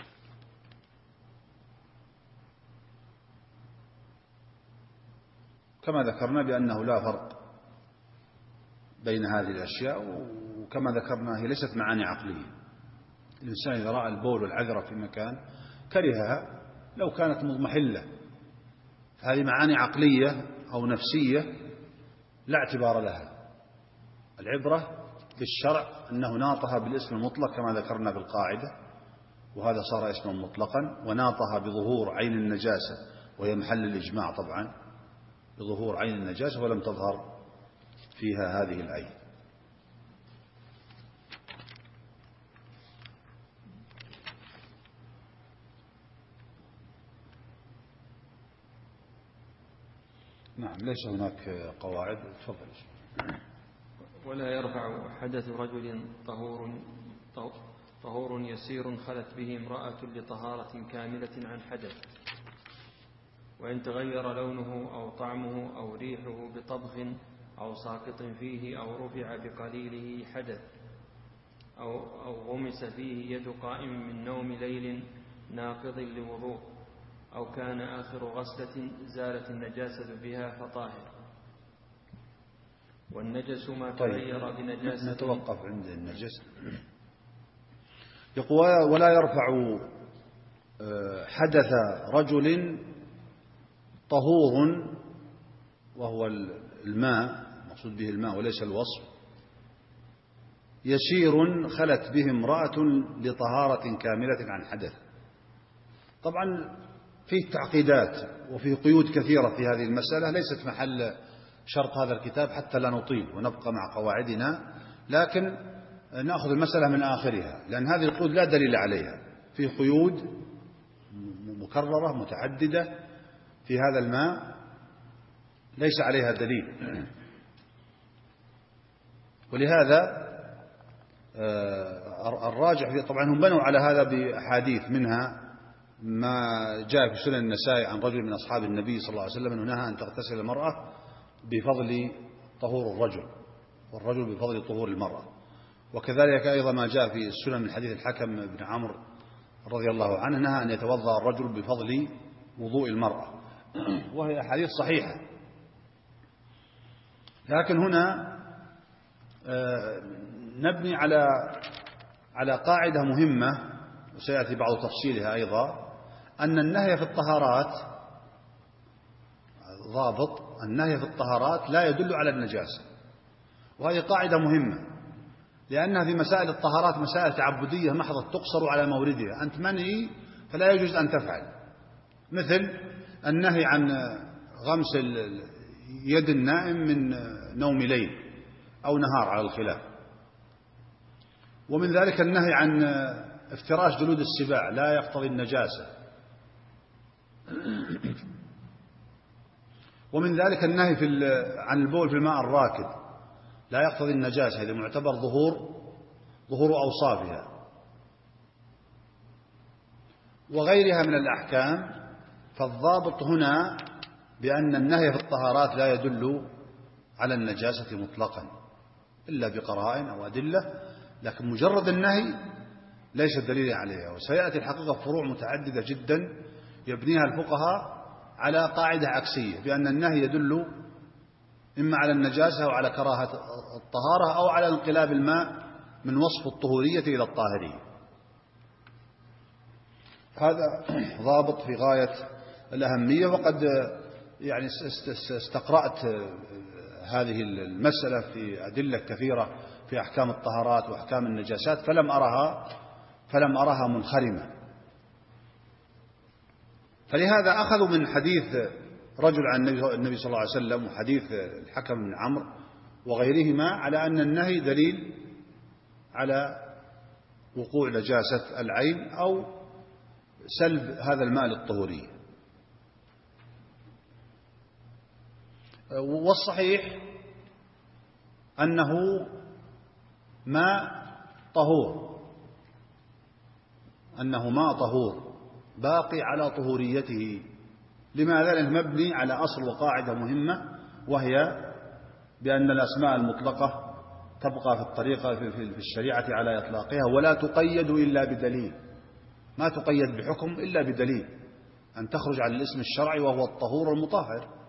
كما ذكرنا بأنه لا فرق بين هذه الأشياء، وكما ذكرنا هي ليست معاني عقلية. الإنسان إذا رأى البول والعذرة في مكان كرهها لو كانت مضمحلة، هذه معاني عقلية أو نفسية لا اعتبار لها. العبرة بالشرع أنه ناطها بالاسم المطلق كما ذكرنا بالقاعدة، وهذا صار اسما مطلقا، وناطها بظهور عين النجاسة، وهي محل الإجماع طبعا، بظهور عين النجاسة ولم تظهر فيها هذه العين. نعم، ليس هناك قواعد. تفضل. ولا يرفع حدث رجل طهور يسير خلت به امرأة لطهارة كاملة عن حدث، وإن تغير لونه أو طعمه أو ريحه بطبخ أو ساقط فيه أو رفع بقليله حدث، أو غمس فيه يد قائم من نوم ليل ناقض لوضوء، أو كان آخر غسلة زالت النجاسة بها فطاهر. والنجس ما تغير بنجاسة. نتوقف عند النجس. يقول ولا يرفع حدث رجل طهور، وهو الماء، مقصود به الماء وليس الوصف، يسير خلت به امرأة لطهارة كاملة عن حدث. طبعا فيه تعقيدات وفيه قيود كثيرة في هذه المسألة، ليست محل شرط هذا الكتاب حتى لا نطيل ونبقى مع قواعدنا، لكن نأخذ المسألة من آخرها، لأن هذه القيود لا دليل عليها. في قيود مكررة متعددة في هذا الماء ليس عليها دليل، ولهذا الراجح طبعا هم بنوا على هذا بأحاديث، منها ما جاء في سنن النسائي عن رجل من أصحاب النبي صلى الله عليه وسلم أنه نهى أن تغتسل المرأة بفضل طهور الرجل، والرجل بفضل طهور المرأة. وكذلك أيضا ما جاء في السنن من حديث الحكم بن عمرو رضي الله عنه نهى أن يتوضأ الرجل بفضل وضوء المرأة، وهي أحاديث صحيحة. لكن هنا نبني على قاعدة مهمة وسيأتي بعض تفصيلها أيضا، أن النهي في الطهارات ضابط، النهي في الطهارات لا يدل على النجاسة، وهذه قاعدة مهمة، لأنها في مسائل الطهارات مسائل تعبدية محضة تقصر على موردها، أنت منهي فلا يجوز أن تفعل، مثل النهي عن غمس يد النائم من نوم ليل أو نهار على الخلاف، ومن ذلك النهي عن افتراش جلود السباع لا يقتضي النجاسة، ومن ذلك النهي عن البول في الماء الراكد لا يقتضي النجاسة إذا معتبر ظهور أوصافها، وغيرها من الأحكام. فالضابط هنا بأن النهي في الطهارات لا يدل على النجاسة مطلقا إلا بقرائن أو أدلة، لكن مجرد النهي ليس دليل عليها. وسيأتي الحقيقة فروع متعددة جدا يبنيها الفقهاء على قاعدة عكسية، بأن النهي يدل إما على النجاسة أو على كراهة الطهارة أو على انقلاب الماء من وصف الطهورية إلى الطاهرية. هذا ضابط في غاية الأهمية، وقد يعني استقرأت هذه المسألة في أدلة كثيرة في أحكام الطهارات وأحكام النجاسات فلم أرها منخرمة. فلهذا أخذوا من حديث رجل عن النبي صلى الله عليه وسلم وحديث الحكم بن عمرو وغيرهما على أن النهي دليل على وقوع نجاسة العين أو سلب هذا الماء للطهورية. والصحيح أنه ماء طهور، أنه ماء طهور باقي على طهوريته. لماذا؟ لأنه مبني على أصل وقاعدة مهمة، وهي بأن الأسماء المطلقة تبقى في الطريقة في الشريعة على إطلاقها ولا تقيد إلا بدليل، ما تقيد بحكم إلا بدليل أن تخرج عن الاسم الشرعي وهو الطهور المطهر.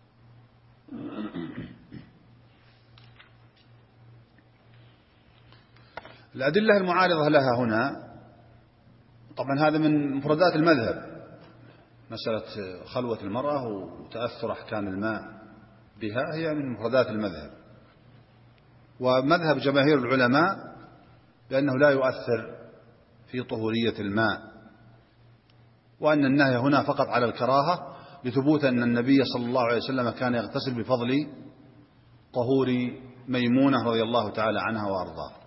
الأدلة المعارضة لها هنا، طبعا هذا من مفردات المذهب، مسألة خلوة المرأة وتأثر أحكام الماء بها هي من مفردات المذهب، ومذهب جماهير العلماء بأنه لا يؤثر في طهورية الماء، وأن النهي هنا فقط على الكراهة لثبوت أن النبي صلى الله عليه وسلم كان يغتسل بفضل طهور ميمونة رضي الله تعالى عنها وأرضاها.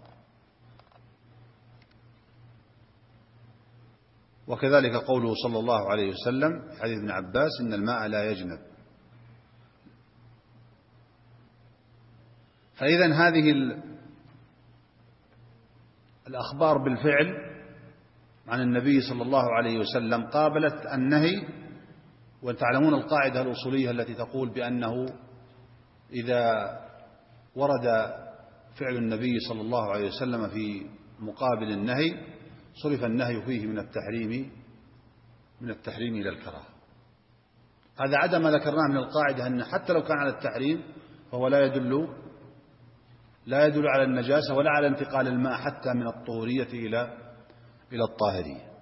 وكذلك قوله صلى الله عليه وسلم في حديث ابن عباس إن الماء لا يجنب. فإذا هذه الأخبار بالفعل عن النبي صلى الله عليه وسلم قابلت النهي. وتعلمون القاعدة الأصولية التي تقول بأنه إذا ورد فعل النبي صلى الله عليه وسلم في مقابل النهي صرف النهي فيه من التحريم إلى الكراهة. هذا عدا ما ذكرناه من القاعدة أن حتى لو كان على التحريم فهو لا يدل على النجاسة ولا على انتقال الماء حتى من الطهورية إلى الطاهرية.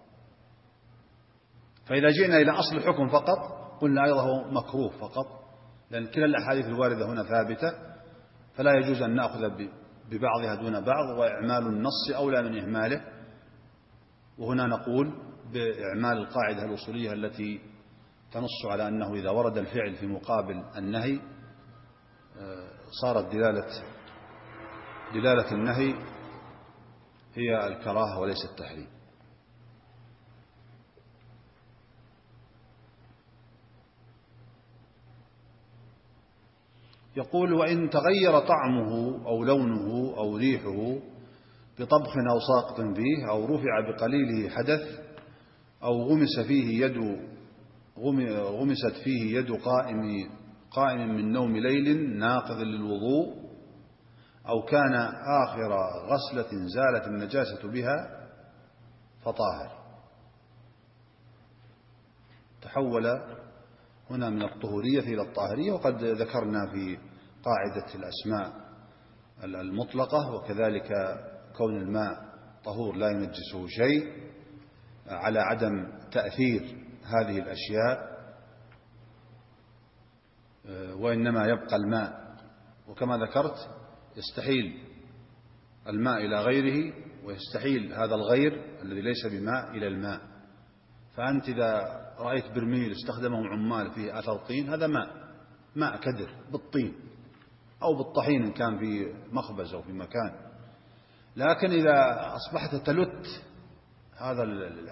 فإذا جئنا إلى أصل الحكم فقط قلنا أيضا هو مكروه فقط، لأن كلا الأحاديث الواردة هنا ثابتة، فلا يجوز أن نأخذ ببعضها دون بعض، وإعمال النص أولى من إهماله. وهنا نقول بإعمال القاعدة الأصولية التي تنص على أنه إذا ورد الفعل في مقابل النهي صارت دلالة النهي هي الكراهة وليس التحريم. يقول: وإن تغير طعمه أو لونه أو ريحه بطبخ أو ساقط فيه، أو رفع بقليله حدث، أو غمست فيه يد قائم من نوم ليل ناقض للوضوء، أو كان آخر غسلة زالت النجاسة بها فطاهر. تحول هنا من الطهورية إلى الطاهرية. وقد ذكرنا في قاعدة الأسماء المطلقة وكذلك كون الماء طهور لا ينجسه شيء على عدم تأثير هذه الأشياء، وإنما يبقى الماء. وكما ذكرت يستحيل الماء إلى غيره، ويستحيل هذا الغير الذي ليس بماء إلى الماء. فأنت إذا رأيت برميل استخدمه عمال فيه أثر طين، هذا ماء كدر بالطين أو بالطحين إن كان في مخبز أو في مكان. لكن إذا أصبحت تلت هذا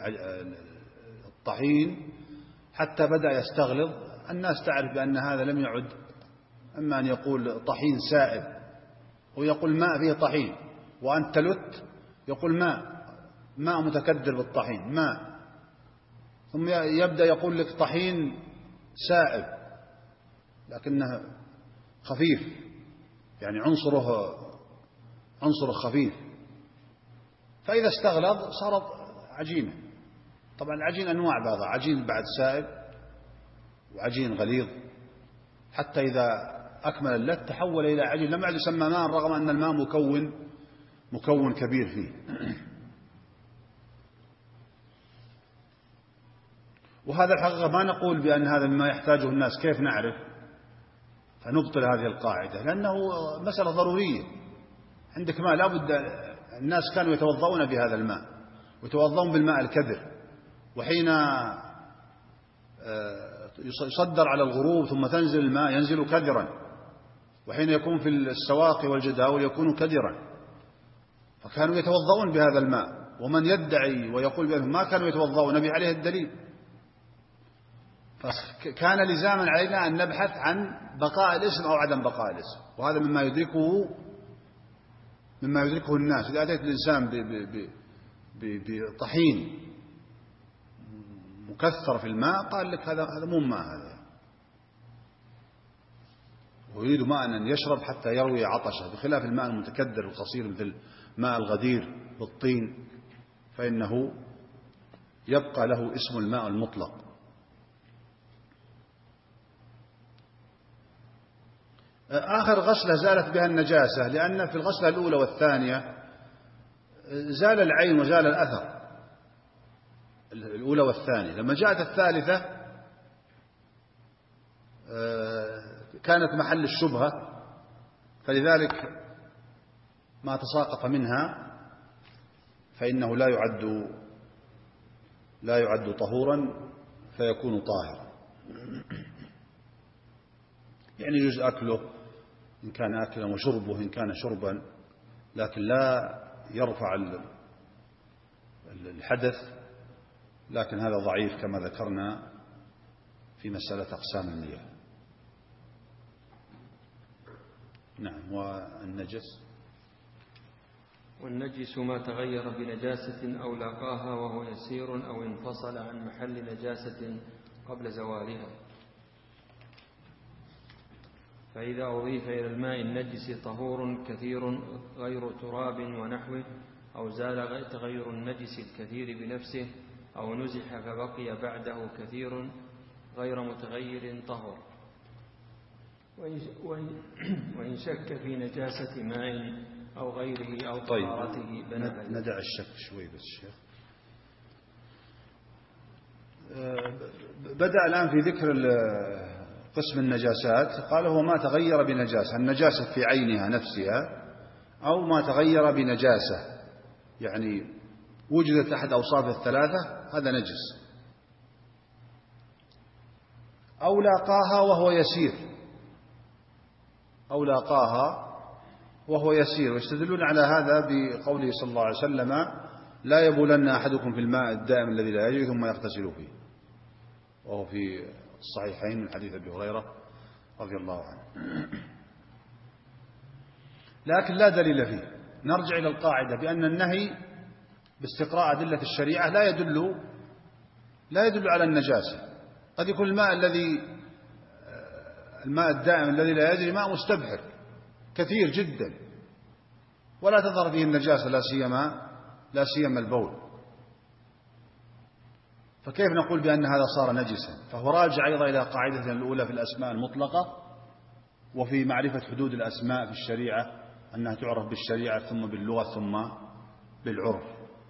الطحين حتى بدأ يستغلظ، الناس تعرف بأن هذا لم يعد، أما أن يقول طحين سائب ويقول ماء فيه طحين، وأن تلت يقول ماء متكدر بالطحين ماء، ثم يبدأ يقول لك طحين سائب لكنه خفيف، يعني عنصره خفيف، فإذا استغلظ صارت عجينة. طبعا العجين أنواع، بعضها عجين بعد سائب وعجين غليظ، حتى إذا أكمل اللت تحول إلى عجين لم يعد يسمى ماء رغم أن الماء مكون كبير فيه. وهذا الحقيقة ما نقول بأن هذا مما يحتاجه الناس، كيف نعرف؟ فنبطل هذه القاعدة، لأنه مسألة ضرورية. عندك ماء لابد، الناس كانوا يتوضؤون بهذا الماء ويتوضؤون بالماء الكدر، وحين يصدر على الغروب ثم تنزل الماء ينزل كدرا، وحين يكون في السواقي والجداول يكون كدرا، فكانوا يتوضؤون بهذا الماء. ومن يدعي ويقول بأنهم ما كانوا يتوضؤون به عليه الدليل. فكان لزاما علينا أن نبحث عن بقاء الاسم أو عدم بقاء الاسم، وهذا مما يدركه الناس. إذا أتيت الإنسان بطحين مكثر في الماء قال لك هذا مو ماء، هذا ويريد ماء أن يشرب حتى يروي عطشه، بخلاف الماء المتكدر القصير مثل ماء الغدير بالطين فإنه يبقى له اسم الماء المطلق. آخر غسلة زالت بها النجاسة، لأن في الغسلة الأولى والثانية زال العين وزال الأثر، الأولى والثانية. لما جاءت الثالثة كانت محل الشبهة، فلذلك ما تساقط منها فإنه لا يعد طهورا فيكون طاهرا. يعني يجوز أكله إن كان أكلا وشربه إن كان شربا، لكن لا يرفع الحدث. لكن هذا ضعيف كما ذكرنا في مسألة أقسام المياه. نعم. والنجس ما تغير بنجاسة أو لاقاها وهو يسير أو انفصل عن محل نجاسة قبل زوالها. فإذا أضيف إلى الماء النجس طهور كثير غير تراب ونحوه أو زال تغير النجس الكثير بنفسه أو نزح فبقي بعده كثير غير متغير طهر. وإن شك في نجاسة ماء أو غيره أو طهارته بنى. ندع الشك شوي بس الشيخ. بدأ الآن في ذكر قسم النجاسات. قال هو ما تغير بنجاسة، النجاسة في عينها نفسها أو ما تغير بنجاسة، يعني وجدت أحد أوصاف الثلاثة هذا نجس، أو لاقاها وهو يسير، أو لاقاها وهو يسير. ويستدلون على هذا بقوله صلى الله عليه وسلم لا يبولن أحدكم في الماء الدائم الذي لا يجري ثم يغتسل فيه، وهو في الصحيحين من حديث أبي هريرة رضي الله عنه. لكن لا دليل فيه. نرجع إلى القاعدة بأن النهي باستقراء أدلة الشريعة لا يدل على النجاسة. قد يكون الماء الدائم الذي لا يجري ماء مستبحر كثير جدا ولا تظهر فيه النجاسة، لا سيما البول، فكيف نقول بأن هذا صار نجسا؟ فهو راجع أيضا إلى قاعدتنا الأولى في الأسماء المطلقة وفي معرفة حدود الأسماء في الشريعة، أنها تعرف بالشريعة ثم باللغة ثم بالعرف.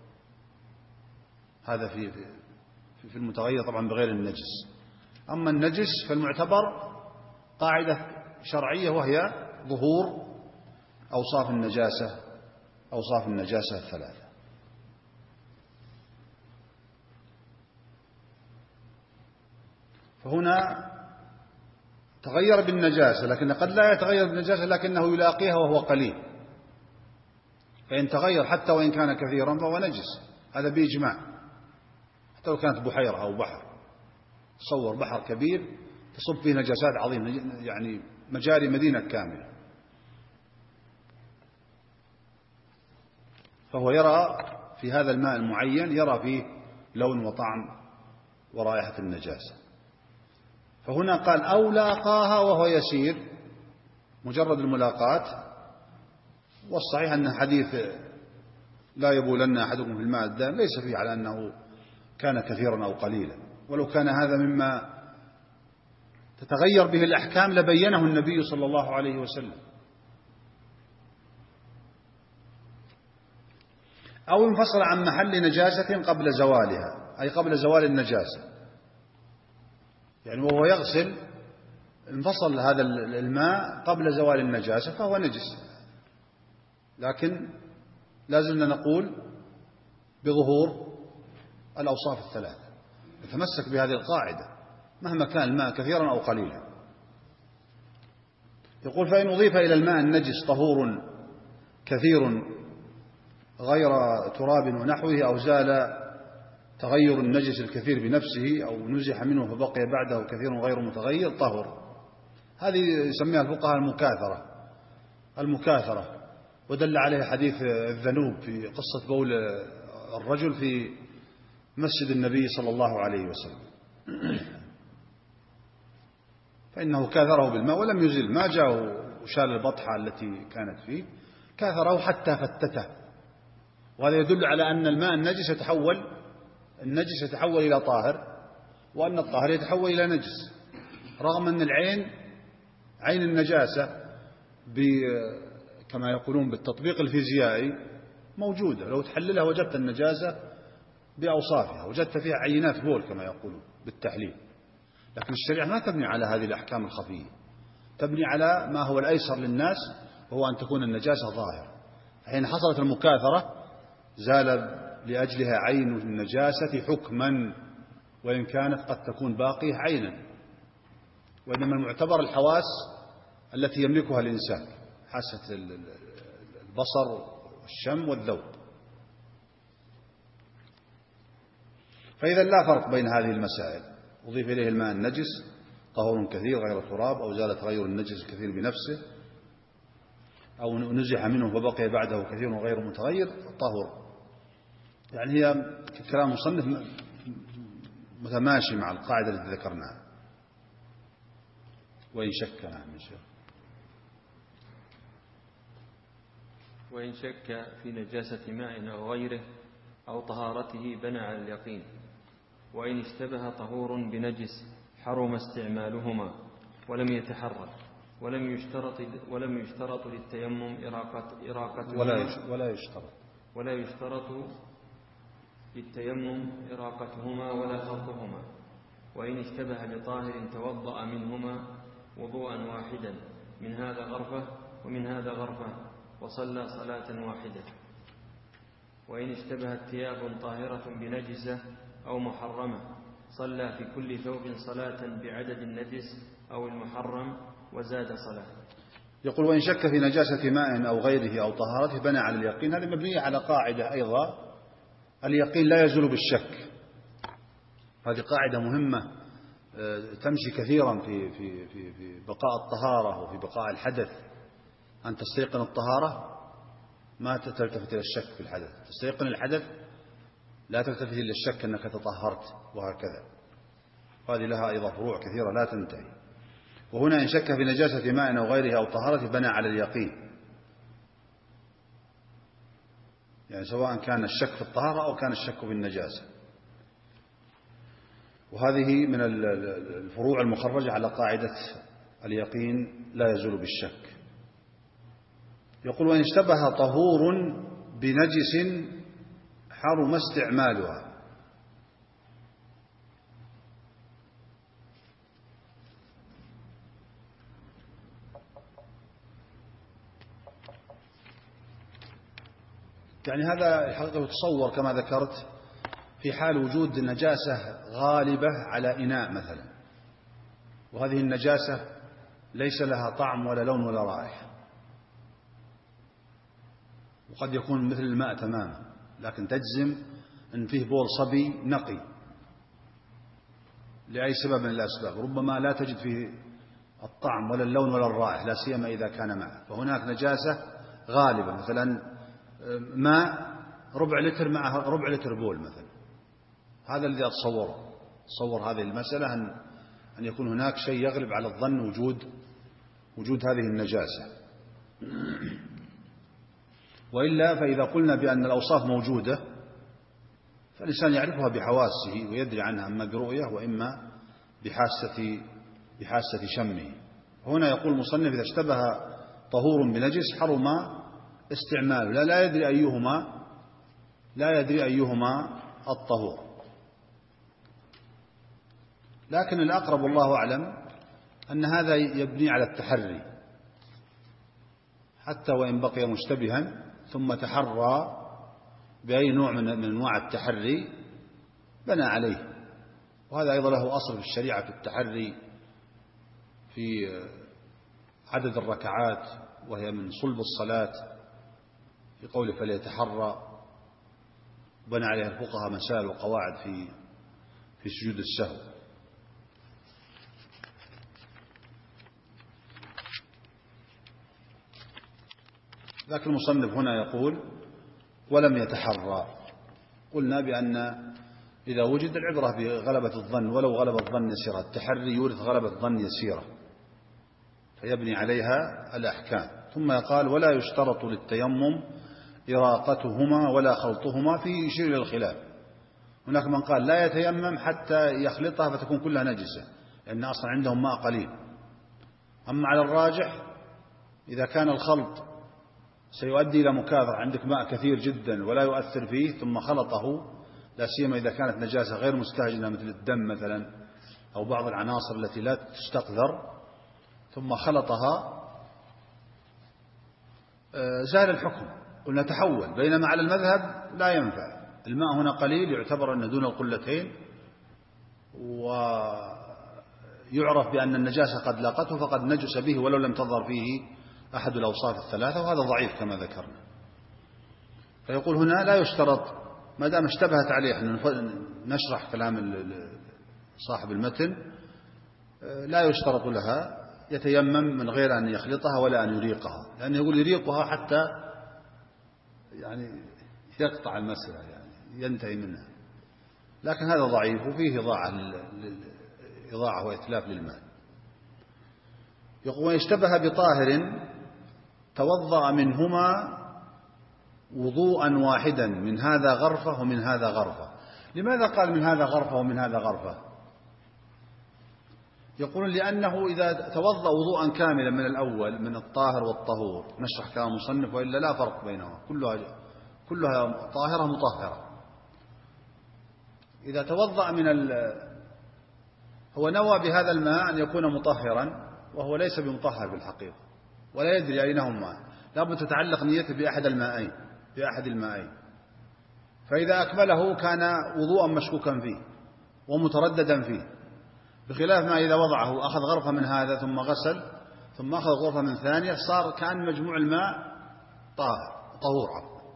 هذا في المتغير طبعا بغير النجس. أما النجس فالمعتبر قاعدة شرعية وهي ظهور أوصاف النجاسة الثلاثة. فهنا تغير بالنجاسة، لكن قد لا يتغير بالنجاسة لكنه يلاقيها وهو قليل، فإن تغير حتى وإن كان كثيرا فهو نجس، هذا بإجماع. حتى لو كانت بحيرة أو بحر، تصور بحر كبير تصب فيه نجاسات عظيمة، يعني مجاري مدينة كاملة، فهو يرى في هذا الماء المعين يرى فيه لون وطعم ورائحة النجاسة. فهنا قال أو لاقاها وهو يسير، مجرد الملاقاة. والصحيح أن حديث لا يبولن أحدكم في الماء الدائم ليس فيه على أنه كان كثيرا أو قليلا، ولو كان هذا مما تتغير به الأحكام لبينه النبي صلى الله عليه وسلم. أو انفصل عن محل نجاسة قبل زوالها، أي قبل زوال النجاسة، يعني وهو يغسل انفصل هذا الماء قبل زوال النجاسة فهو نجس، لكن لازلنا نقول بظهور الأوصاف الثلاثة. نتمسك بهذه القاعدة مهما كان الماء كثيرا أو قليلا. يقول فإن أضيف إلى الماء النجس طهور كثير غير تراب ونحوه، أو زال تغير النجس الكثير بنفسه، أو نزح منه فبقي بعده كثير غير متغير طهر. هذه يسميها الفقهاء المكاثرة، ودل عليه حديث الذنوب في قصة بول الرجل في مسجد النبي صلى الله عليه وسلم، فإنه كاثره بالماء ولم يزل، ما جاء وشال البطحة التي كانت فيه، كاثره حتى فتته. وهذا يدل على أن الماء النجس يتحول إلى طاهر، وأن الطاهر يتحول إلى نجس، رغم أن عين النجاسة كما يقولون بالتطبيق الفيزيائي موجودة، لو تحللها وجدت النجاسة بأوصافها، وجدت فيها عينات بول كما يقولون بالتحليل. لكن الشريعة ما تبني على هذه الأحكام الخفية، تبني على ما هو الأيسر للناس، وهو أن تكون النجاسة ظاهرة. حين حصلت المكاثرة زال لأجلها عين النجاسة حكما، وإن كانت قد تكون باقية عينا، وإنما المعتبر الحواس التي يملكها الإنسان، حاسة البصر والشم والذوق. فإذا لا فرق بين هذه المسائل، أضيف إليه الماء النجس طهور كثير غير تراب، أو زال تغير النجس الكثير بنفسه، أو نزح منه فبقي بعده كثير غير متغير طهور. يعني هي كلام مصنف متماشي مع القاعدة التي ذكرناها. وإن شك. نعم. وإن شك في نجاسة ماء أو غيره أو طهارته بنى على اليقين. وإن اشتبه طهور بنجس حرم استعمالهما ولم يتحرك، ولم يشترط للتيمم ولا يشترط للتيمم إراقتهما ولا خلطهما. وإن اشتبه بطاهر توضأ منهما وضوءا واحدا، من هذا غرفة ومن هذا غرفة، وصلى صلاة واحدة. وإن اشتبهت ثياب طاهرة بنجسة أو محرمة صلى في كل ثوب صلاة بعدد النجس أو المحرم وزاد صلاة. يقول وإن شك في نجاسة ماء أو غيره أو طهارته بنى على اليقين. هذه مبنية على قاعدة أيضا، اليقين لا يزول بالشك. هذه قاعدة مهمة تمشي كثيرا في بقاء الطهارة وفي بقاء الحدث. أن تستيقن الطهارة ما تلتفت إلى الشك في الحدث، تستيقن الحدث لا تلتفت إلى الشك أنك تطهرت، وهكذا. هذه لها أيضا فروع كثيرة لا تنتهي. وهنا إن شك في نجاسة ماء أو غيره أو طهارته بنى على اليقين، يعني سواء كان الشك في الطهارة أو كان الشك في النجاسة. وهذه من الفروع المخرجة على قاعدة اليقين لا يزول بالشك. يقول وإن اشتبه طهور بنجس حرم استعمالها. يعني هذا الحقيقة يتصور كما ذكرت في حال وجود نجاسة غالبة على إناء مثلا، وهذه النجاسة ليس لها طعم ولا لون ولا رائحة، وقد يكون مثل الماء تماما، لكن تجزم أن فيه بول صبي نقي لأي سبب من الأسباب، ربما لا تجد فيه الطعم ولا اللون ولا الرائحة، لا سيما إذا كان ماء. فهناك نجاسة غالبة، مثلا ماء ربع لتر معه ربع لتر بول مثلا، هذا الذي أتصور هذه المسألة أن يكون هناك شيء يغلب على الظن وجود هذه النجاسة. وإلا فإذا قلنا بأن الأوصاف موجودة فالإنسان يعرفها بحواسه ويدري عنها، إما برؤية وإما بحاسة شمه. هنا يقول المصنف إذا اشتبه طهور بنجس حرم استعماله، لا يدري أيهما الطهور. لكن الأقرب والله أعلم أن هذا يبني على التحري، حتى وإن بقي مشتبها ثم تحرى بأي نوع من أنواع التحري بنى عليه. وهذا أيضا له أصل في الشريعة في التحري في عدد الركعات، وهي من صلب الصلاة في قوله فليتحرى، بنى عليها الفقهاء مسائل وقواعد في سجود السهو. لكن المصنف هنا يقول ولم يتحرى. قلنا بأن إذا وجد العبرة بغلبة الظن ولو غلبة الظن يسيرة، التحري يورث غلبة الظن يسيرة فيبني عليها الأحكام. ثم قال ولا يشترط للتيمم إراقتهما ولا خلطهما، فيه يشير إلى الخلاف. هناك من قال لا يتيمم حتى يخلطها فتكون كلها نجسة، لأن أصلا عندهم ماء قليل. أما على الراجح إذا كان الخلط سيؤدي إلى مكاثرة، عندك ماء كثير جدا ولا يؤثر فيه ثم خلطه، لا سيما إذا كانت نجاسة غير مستهجنة مثل الدم مثلا أو بعض العناصر التي لا تستقذر، ثم خلطها زال الحكم، قلنا تحول. بينما على المذهب لا ينفع، الماء هنا قليل يعتبر أنه دون القلتين، ويعرف بأن النجاسة قد لاقته فقد نجس به ولو لم تظهر فيه أحد الأوصاف الثلاثة، وهذا ضعيف كما ذكرنا. فيقول هنا لا يشترط ما دام اشتبهت عليه، نشرح كلام صاحب المتن، لا يشترط لها يتيمم من غير أن يخلطها ولا أن يريقها، لأنه يقول يريقها حتى يعني يقطع المسألة، يعني ينتهي منها. لكن هذا ضعيف وفيه إضاعة وإتلاف للمال. يقول اشتبه بطاهر توضأ منهما وضوءا واحدا من هذا غرفة ومن هذا غرفة. لماذا قال من هذا غرفة ومن هذا غرفة؟ يقولون لأنه إذا توضأ وضوءا كاملا من الأول من الطاهر والطهور، نشرح كلام المصنف وإلا لا فرق بينهما، كلها طاهرة مطهرة. إذا توضأ هو نوى بهذا الماء أن يكون مطهرا وهو ليس بمطهر بالحقيقة ولا يدري أينهما، لابد تتعلق نيته بأحد المائين، فإذا أكمله كان وضوءا مشكوكا فيه ومترددا فيه، بخلاف ما إذا وضعه أخذ غرفة من هذا ثم غسل ثم أخذ غرفة من ثانية، صار كان مجموع الماء طهور.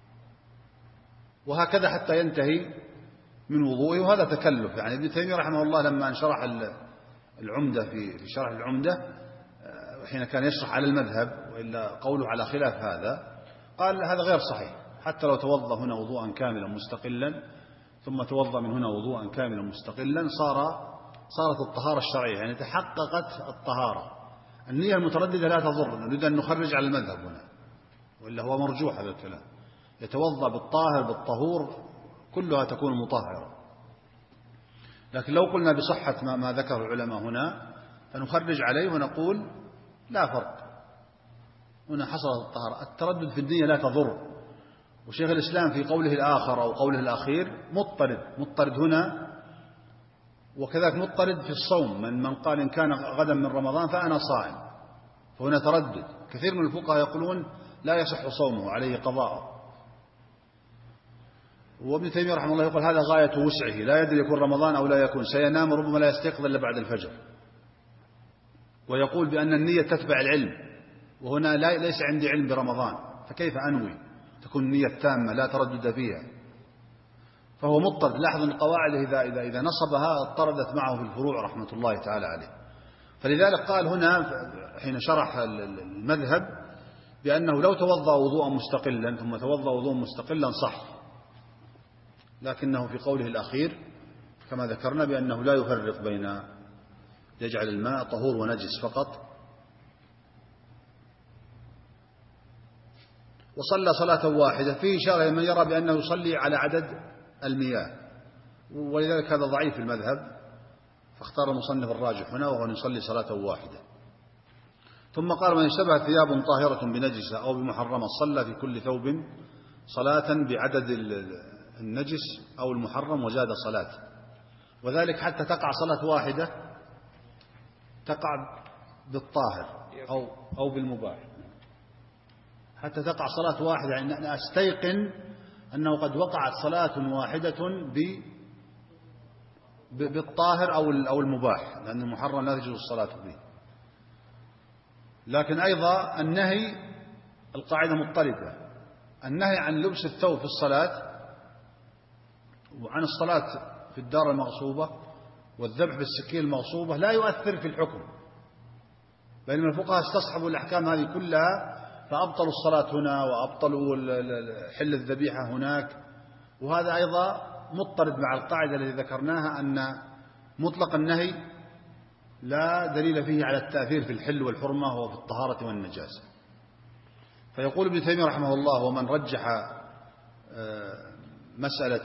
وهكذا حتى ينتهي من وضوءه، وهذا تكلف. يعني ابن تيمية رحمه الله لما شرح العمدة في شرح العمدة حين كان يشرح على المذهب، وإلا قوله على خلاف هذا، قال هذا غير صحيح. حتى لو توضأ هنا وضوءا كاملا مستقلا ثم توضأ من هنا وضوءا كاملا مستقلا صارت الطهارة الشرعية، يعني تحققت الطهارة. النية المترددة لا تضر، نريد أن نخرج على المذهب هنا، وإلا هو مرجوح هذا الكلام. يتوضأ بالطاهر بالطهور كلها تكون مطهرة. لكن لو قلنا بصحة ما ذكر العلماء هنا فنخرج عليه ونقول لا فرق، هنا حصلت الطهارة. التردد في النية لا تضر. وشيخ الإسلام في قوله الآخر أو قوله الأخير مضطرد هنا، وكذلك مضطرد في الصوم، من قال إن كان غدا من رمضان فأنا صائم، فهنا تردد. كثير من الفقهاء يقولون لا يصح صومه، عليه قضاء. وابن تيمية رحمه الله يقول هذا غاية وسعه، لا يدري يكون رمضان أو لا يكون، سينام ربما لا يستيقظ إلا بعد الفجر. ويقول بأن النية تتبع العلم، وهنا ليس عندي علم برمضان، فكيف أنوي؟ تكون النية تامة لا تردد فيها. فهو مضطرد. لاحظ أن القواعد إذا نصبها اضطردت معه في الفروع رحمة الله تعالى عليه. فلذلك قال هنا حين شرح المذهب بأنه لو توضأ وضوءا مستقلا ثم توضأ وضوءا مستقلا صح، لكنه في قوله الأخير كما ذكرنا بأنه لا يفرق بين يجعل الماء طهور ونجس فقط. وصلى صلاة واحدة. فيه إشارة من يرى بأنه يصلي على عدد المياه، ولذلك هذا ضعيف في المذهب، فاختار المصنف الراجح هنا وهو أن يصلي صلاة واحدة. ثم قال من اشتبهت ثياب طاهرة بنجسة أو بمحرمة صلى في كل ثوب صلاة بعدد النجس أو المحرم وزاد صلاة، وذلك حتى تقع صلاة واحدة تقع بالطاهر أو بالمباح، حتى تقع صلاة واحدة. يعني أنا أستيقن أنه قد وقعت صلاة واحدة بالطاهر أو المباح، لأن المحرم لا تجوز الصلاة به. لكن أيضا النهي القاعدة مضطردة، النهي عن لبس الثوب في الصلاة وعن الصلاة في الدار المغصوبة والذبح بالسكين المغصوبة لا يؤثر في الحكم، بينما الفقهاء استصحبوا الأحكام هذه كلها فأبطلوا الصلاة هنا وأبطلوا حل الذبيحة هناك. وهذا أيضا مضطرد مع القاعدة التي ذكرناها أن مطلق النهي لا دليل فيه على التأثير في الحل والحرمة وفي الطهارة والنجاسة. فيقول ابن تيمية رحمه الله ومن رجح مسألة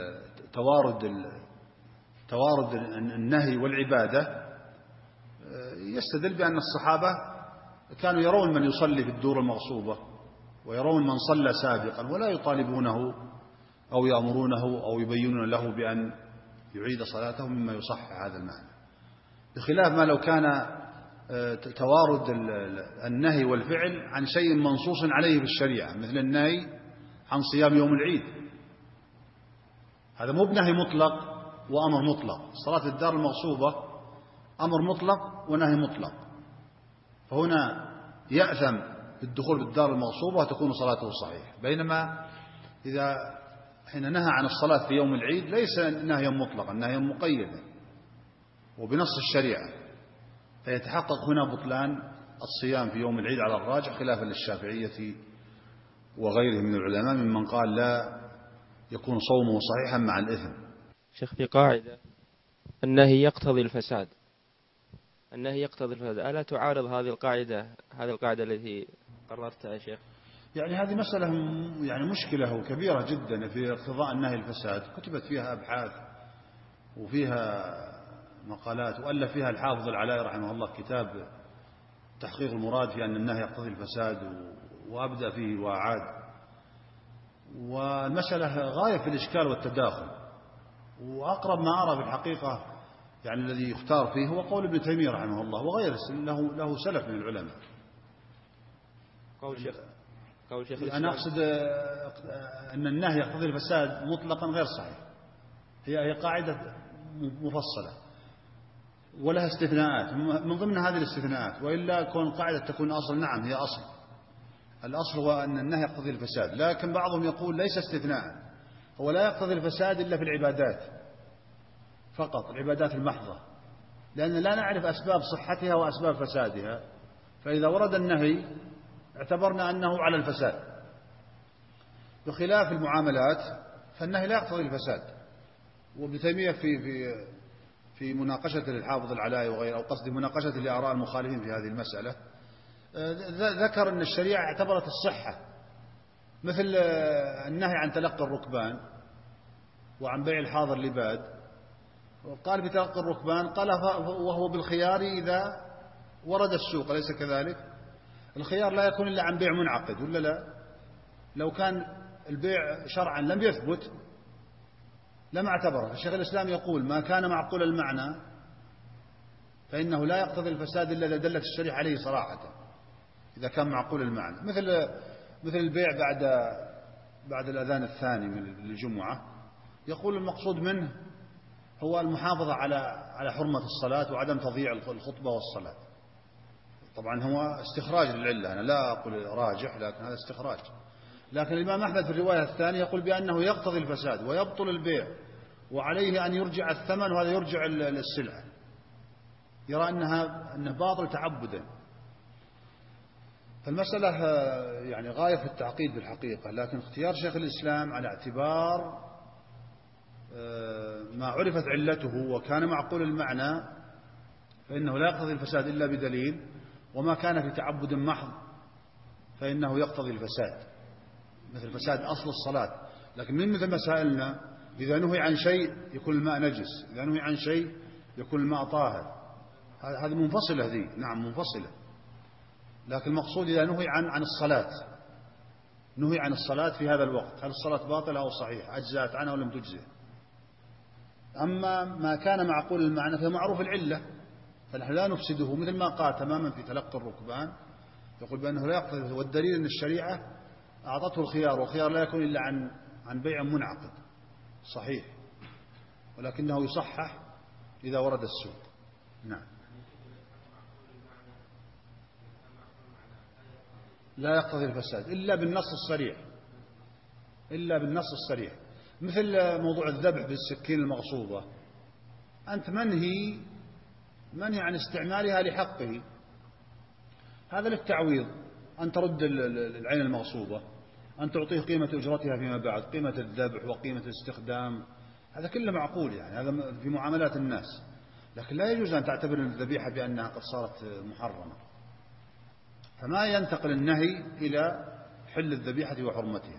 توارد النهي والعبادة يستدل بأن الصحابة كانوا يرون من يصلي في الدور المغصوبة ويرون من صلى سابقا ولا يطالبونه أو يأمرونه أو يبينون له بأن يعيد صلاته مما يصحح هذا المعنى، بخلاف ما لو كان توارد النهي والفعل عن شيء منصوص عليه في الشريعة، مثل النهي عن صيام يوم العيد، هذا مو بنهي مطلق وأمر مطلق. صلاة الدار المغصوبة أمر مطلق ونهي مطلق، فهنا يأثم بالدخول بالدار المغصوبة وتكون صلاته صحيحة. بينما إذا حين نهى عن الصلاة في يوم العيد ليس نهيا مطلقا، نهيا مقيدا وبنص الشريعة، فيتحقق هنا بطلان الصيام في يوم العيد على الراجح، خلافا للشافعية وغيرهم من العلماء ممن قال لا يكون صومه صحيحا مع الإثم. شيخ في قاعدة النهي يقتضي الفساد، ألا تعارض هذه القاعدة التي قررتها يا شيخ؟ يعني هذه مسألة يعني مشكلة كبيرة جدا في اقتضاء النهي الفساد، كتبت فيها أبحاث وفيها مقالات، وألف فيها الحافظ العلائي رحمه الله كتاب تحقيق المراد في أن النهي يقتضي الفساد، وأبدأ فيه وأعاد. والمسألة غاية في الإشكال والتداخل، وأقرب ما أرى في الحقيقة يعني الذي يختار فيه هو قول ابن تيمية رحمه الله وغيره، له سلف من العلماء. قول شيخ أنا أقصد أن النهي يقتضي الفساد مطلقا غير صحيح، هي قاعدة مفصلة ولها استثناءات، من ضمن هذه الاستثناءات، وإلا كون قاعدة تكون أصل، نعم هي أصل، الأصل هو أن النهي يقتضي الفساد، لكن بعضهم يقول ليس استثناء، هو لا يقتضي الفساد إلا في العبادات فقط، العبادات المحضة، لأن لا نعرف أسباب صحتها وأسباب فسادها، فإذا ورد النهي اعتبرنا أنه على الفساد، بخلاف المعاملات فالنهي لا يقتضي الفساد. وابن تيمية في مناقشة للحافظ العلائي وغيره، أو قصد مناقشة لآراء المخالفين في هذه المسألة، ذكر أن الشريعة اعتبرت الصحة، مثل النهي عن تلقي الركبان وعن بيع الحاضر لباد، قال بتلقي الركبان قال وهو بالخيار إذا ورد السوق، أليس كذلك؟ الخيار لا يكون إلا عن بيع منعقد ولا لا؟ لو كان البيع شرعا لم يثبت لما اعتبره. الشيخ الإسلام يقول ما كان معقول المعنى فإنه لا يقتضي الفساد إلا إذا دلت الشريعة عليه صراحة، إذا كان معقول المعنى، مثل البيع بعد الأذان الثاني من الجمعة، يقول المقصود منه هو المحافظة على حرمة الصلاة وعدم تضييع الخطبة والصلاة. طبعا هو استخراج للعلة، أنا لا أقول راجح لكن هذا استخراج. لكن الإمام أحمد في الرواية الثانية يقول بأنه يقتضي الفساد ويبطل البيع وعليه أن يرجع الثمن، وهذا يرجع السلعة، يرى أنه باطل تعبدا. فالمسألة يعني غاية في التعقيد بالحقيقة، لكن اختيار شيخ الإسلام على اعتبار ما عرفت علته وكان معقول المعنى فإنه لا يقتضي الفساد إلا بدليل، وما كان في تعبد محض فإنه يقتضي الفساد، مثل فساد أصل الصلاة. لكن من مثل مسائلنا إذا نهي عن شيء يكون الماء نجس، إذا نهي عن شيء يكون الماء طاهر، هذه منفصلة ذي، نعم منفصلة. لكن المقصود إذا نهي عن الصلاة، نهي عن الصلاة في هذا الوقت، هل الصلاة باطلة أو صحيحة، أجزأت عنها ولم تجزئ. أما ما كان معقول المعنى فهو معروف العلة، فنحن لا نفسده، مثل ما قال تماما في تلقي الركبان، يقول بأنه لا يقتضي، والدليل أن الشريعة أعطته الخيار، والخيار لا يكون إلا عن بيع منعقد صحيح، ولكنه يصحح إذا ورد السوق. نعم. لا يقتضي الفساد إلا بالنص الصريح، إلا بالنص الصريح، مثل موضوع الذبح بالسكين المغصوبة، أنت منهي عن استعمالها لحقه، هذا للتعويض، أن ترد العين المغصوبة، أن تعطيه قيمة أجرتها فيما بعد، قيمة الذبح وقيمة الاستخدام، هذا كله معقول، يعني هذا في معاملات الناس. لكن لا يجوز أن تعتبر الذبيحة بأنها قد صارت محرمة، فما ينتقل النهي إلى حل الذبيحة وحرمتها.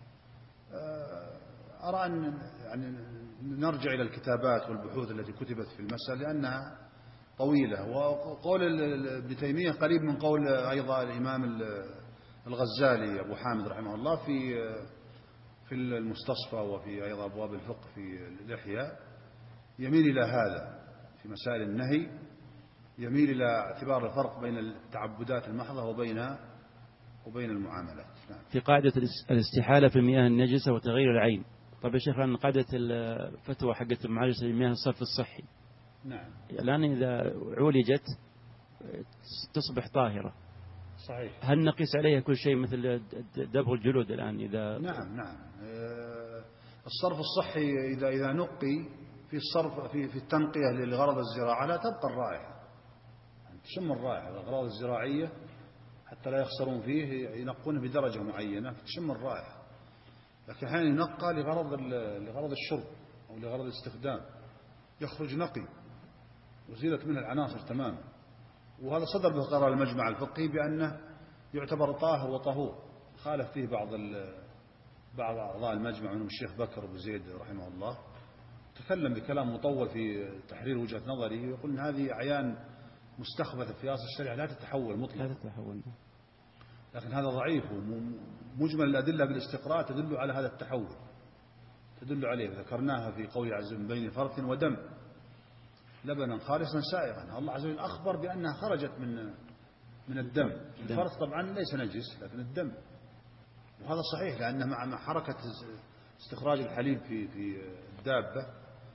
أرى أن يعني نرجع إلى الكتابات والبحوث التي كتبت في المسألة لأنها طويلة، وقول ابن تيمية قريب من قول أيضا الإمام الغزالي أبو حامد رحمه الله في المستصفى، وفي أيضا أبواب الفقه في الإحياء، يميل إلى هذا في مسائل النهي، يميل إلى اعتبار الفرق بين التعبدات المحضة وبين المعاملات. في قاعدة الاستحالة في المياه النجسة وتغيير العين. طيب يا شيخ، عن قاعدة الفتوى حقت معالجة المياه الصرف الصحي، نعم، الآن إذا عولجت تصبح طاهرة، صحيح، هل نقيس عليها كل شيء مثل دبغ الجلود الآن إذا؟ نعم. الصرف الصحي إذا نقي في الصرف في التنقية لغرض الزراعة لا تبقى الرائحة، تشم الرائحة. الأغراض الزراعية حتى لا يخسرون فيه ينقونه بدرجة معينة تشم الرائحة، لكن أحيانا ينقى لغرض الشرب أو لغرض الاستخدام، يخرج نقي وزيلت منه العناصر تماما، وهذا صدر به قرار المجمع الفقهي بأنه يعتبر طاهر وطهور خالف فيه بعض أعضاء المجمع منهم الشيخ بكر أبو زيد رحمه الله، تكلم بكلام مطول في تحرير وجهة نظري، يقول إن هذه أعيان مستخبثة في أصل الشريعة لا تتحول مطلقا. لا تتحول. لكن هذا ضعيف، ومجمل الأدلة بالاستقراء تدل على هذا التحول، تدل عليه. ذكرناها في قول عز وجل بين فرث ودم لبنا خالصا سائغا. الله عز وجل أخبر بأنها خرجت من الدم. الفرث طبعا ليس نجس لكن الدم، وهذا صحيح، لأن مع حركة استخراج الحليب في الدابة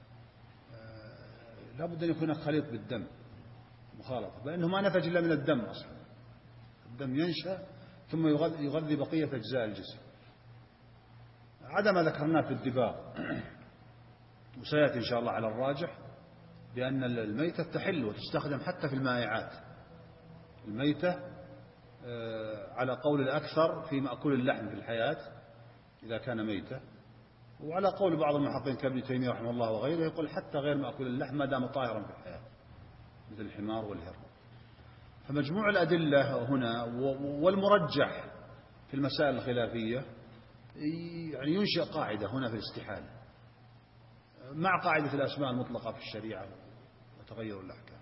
لا بد أن يكون خليط بالدم مخالطة، لأنه ما نتج إلا من الدم أصلا. الدم ينشأ ثم يغذي بقية أجزاء الجسم، عدا ما ذكرناه في الدباغ. وسيأتي إن شاء الله على الراجح بأن الميتة تحل وتستخدم حتى في المائعات. الميتة على قول الأكثر في مأكول اللحم في الحياة إذا كان ميتة، وعلى قول بعض المحققين كابن تيمية رحمه الله وغيره يقول حتى غير مأكول اللحم ما دام طاهرا في الحياة مثل الحمار والهر. فمجموع الأدلة هنا والمرجح في المسائل الخلافية يعني ينشئ قاعدة هنا في الاستحالة مع قاعدة الأسماء المطلقة في الشريعة وتغير الأحكام.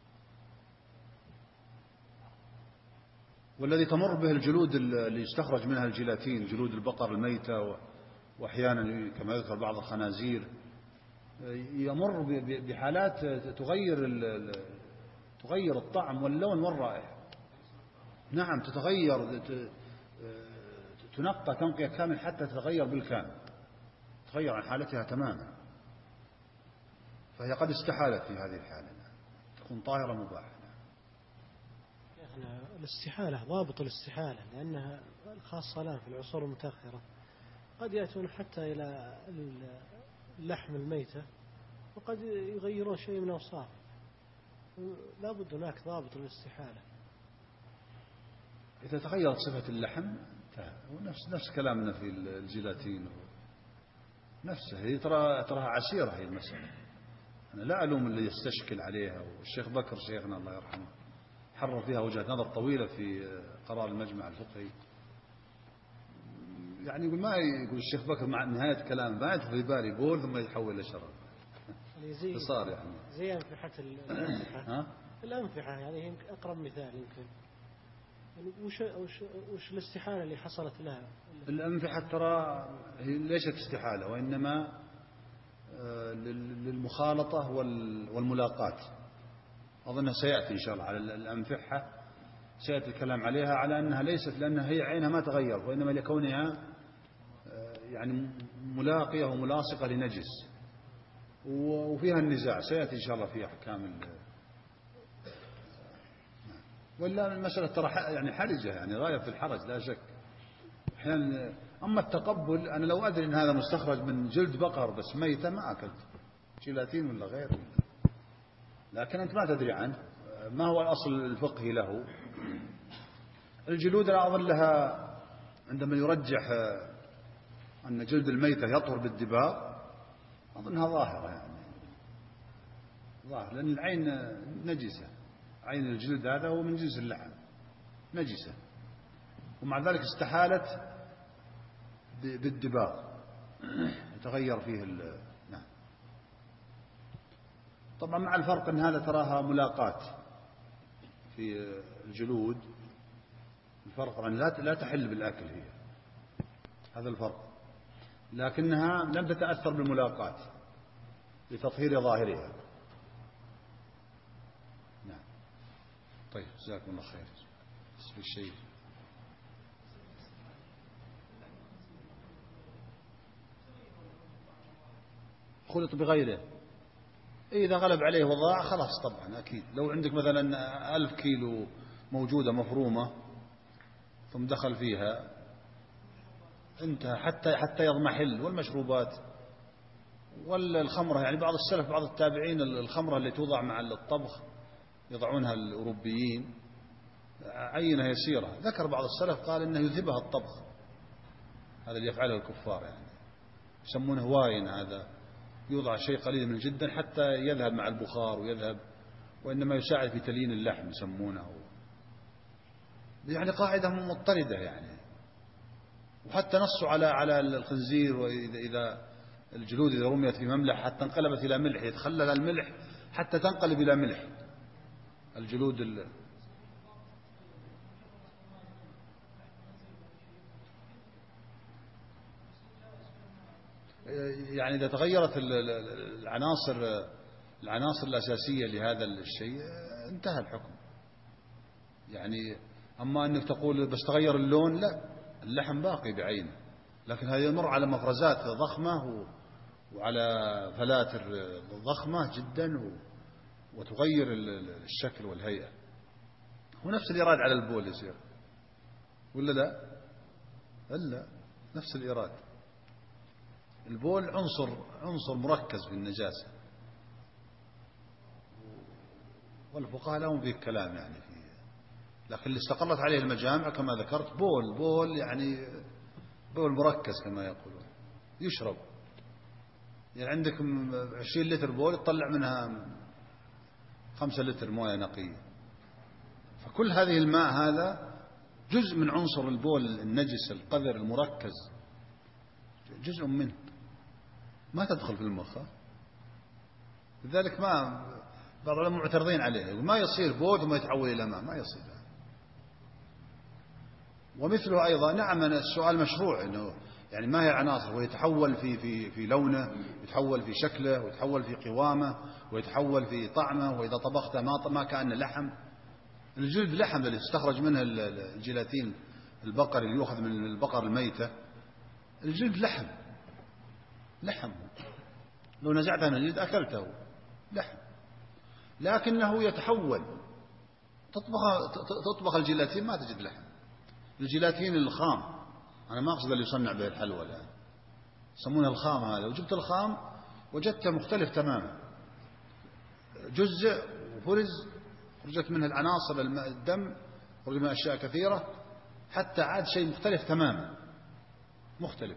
والذي تمر به الجلود اللي يستخرج منها الجيلاتين، جلود البقر الميتة، وأحيانا كما يذكر بعض الخنازير، يمر بحالات تغير الطعم واللون والرائحة. نعم تتغير، تنقى تنقية كامل حتى تتغير بالكامل، تغير عن حالتها تماما. فهي قد استحالت في هذه الحالة، تكون طاهرة مباحة. الاستحالة ضابط الاستحالة لأنها خاصة الآن في العصور المتأخرة قد يأتون حتى إلى اللحم الميتة وقد يغيرون شيء من أوصافه. لا بد هناك ضابط الاستحالة. إذا تغيرت صفة اللحم نفس كلامنا في الجيلاتين نفسه، هي تراها عسيرة هي المسألة. أنا لا ألوم اللي يستشكل عليها، والشيخ بكر شيخنا الله يرحمه حرر فيها وجهة نظر طويلة في قرار المجمع الفقهي. يعني يقول ما يقول الشيخ بكر مع نهاية كلام ما يدخل في بالي بول ثم يتحول لشراب. صار يعني زي أنفحة الأنفحة. الأنفحة يعني هي أقرب مثال يمكن. يعني وش الاستحالة اللي حصلت لها؟ الأنفحة ترى هي ليست استحالة، وإنما للمخالطة والملاقات. أظنها سيأتي إن شاء الله على الأنفحة، سيأتي الكلام عليها على أنها ليست لأنها هي عينها ما تغير، وإنما لكونها يعني ملاقية وملاصقة لنجس، وفيها النزاع سيأتي إن شاء الله في أحكام ولا المسألة ترى يعني حرجة، يعني غاية في الحرج لا شك. أحيانا أما التقبل أنا لو أدري أن هذا مستخرج من جلد بقر بس ميتة ما أكلت جيلاتين ولا غيره، لكن أنت ما تدري عنه ما هو الأصل الفقهي له. الجلود أنا أظن لها عندما يرجح أن جلد الميتة يطهر بالدباغ أظنها ظاهرة، يعني ظاهر، لأن العين نجسة، عين الجلد هذا هو من جنس اللحم نجسة، ومع ذلك استحالت بالدباغ يتغير فيه نعم. طبعا مع الفرق أن هذا تراها ملاقات في الجلود، الفرق أن لا تحل بالأكل هي، هذا الفرق، لكنها لم تتأثر بالملاقات لتطهير ظاهرها. نعم. طيب جزاكم الله خير. بسم الشيء خلط بغيره، إذا غلب عليه وضاع خلاص طبعا أكيد. لو عندك مثلا 1000 كيلو موجودة مفرومة ثم دخل فيها انتهى حتى يضمحل. والمشروبات والخمرة، يعني بعض السلف بعض التابعين الخمرة اللي توضع مع الطبخ يضعونها الأوروبيين عينة يسيرة، ذكر بعض السلف قال إنه يذهبها الطبخ، هذا اللي يفعله الكفار، يعني يسمونه واين، هذا يوضع شيء قليل من جدا حتى يذهب مع البخار ويذهب، وإنما يساعد في تليين اللحم يسمونه، يعني قاعدة مضطردة يعني. وحتى نصوا على الخنزير، وإذا الجلود إذا رميت في مملح حتى انقلبت إلى ملح، يتخلل الملح حتى تنقلب إلى ملح الجلود يعني إذا تغيرت العناصر الأساسية لهذا الشيء انتهى الحكم. يعني أما أنك تقول بس تغير اللون، لا، اللحم باقي بعينه، لكن هذا يمر على مفرزات ضخمة وعلى فلاتر ضخمة جدا وتغير الشكل والهيئة. ونفس الإيراد على البول يصير، ولا لا؟ إلا نفس الإيراد. البول عنصر مركز في النجاسة، والفقهاء لهم فيه كلام يعني فيه، لكن اللي استقرت عليه المجامع كما ذكرت بول يعني بول مركز كما يقولون، يشرب. يعني عندك 20 لتر بول تطلع منها 5 لتر موية نقية، فكل هذه الماء هذا جزء من عنصر البول النجس القذر المركز، جزء منه ما تدخل في المخ. لذلك ما بعض العلماء معترضين عليه، ما يصير بول ثم يتحول إلى ماء، ما يصير. ومثله أيضا نعم السؤال مشروع، إنه يعني ما هي عناصر، ويتحول في لونه، يتحول في شكله، ويتحول في قوامه، ويتحول في طعمه، وإذا طبخته ما كأنه لحم. الجلد لحم اللي تستخرج منه الجيلاتين البقري اللي يؤخذ من البقر الميتة، الجلد لحم لو نزعته من الجلد أكلته لحم، لكنه يتحول. تطبخ الجيلاتين ما تجد لحم. الجيلاتين الخام، أنا ما أقصد اللي يصنع به الحلوى الآن، يسمونه الخام هذا، وجبت الخام وجدته مختلف تماما، جزء خرجت منه العناصر الدم، خرج منه أشياء كثيرة، حتى عاد شيء مختلف تماما، مختلف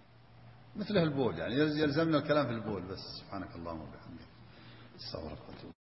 مثله البول. يعني يلزمنا الكلام في البول بس. سبحانك اللهم وبحمدك، استغفرك.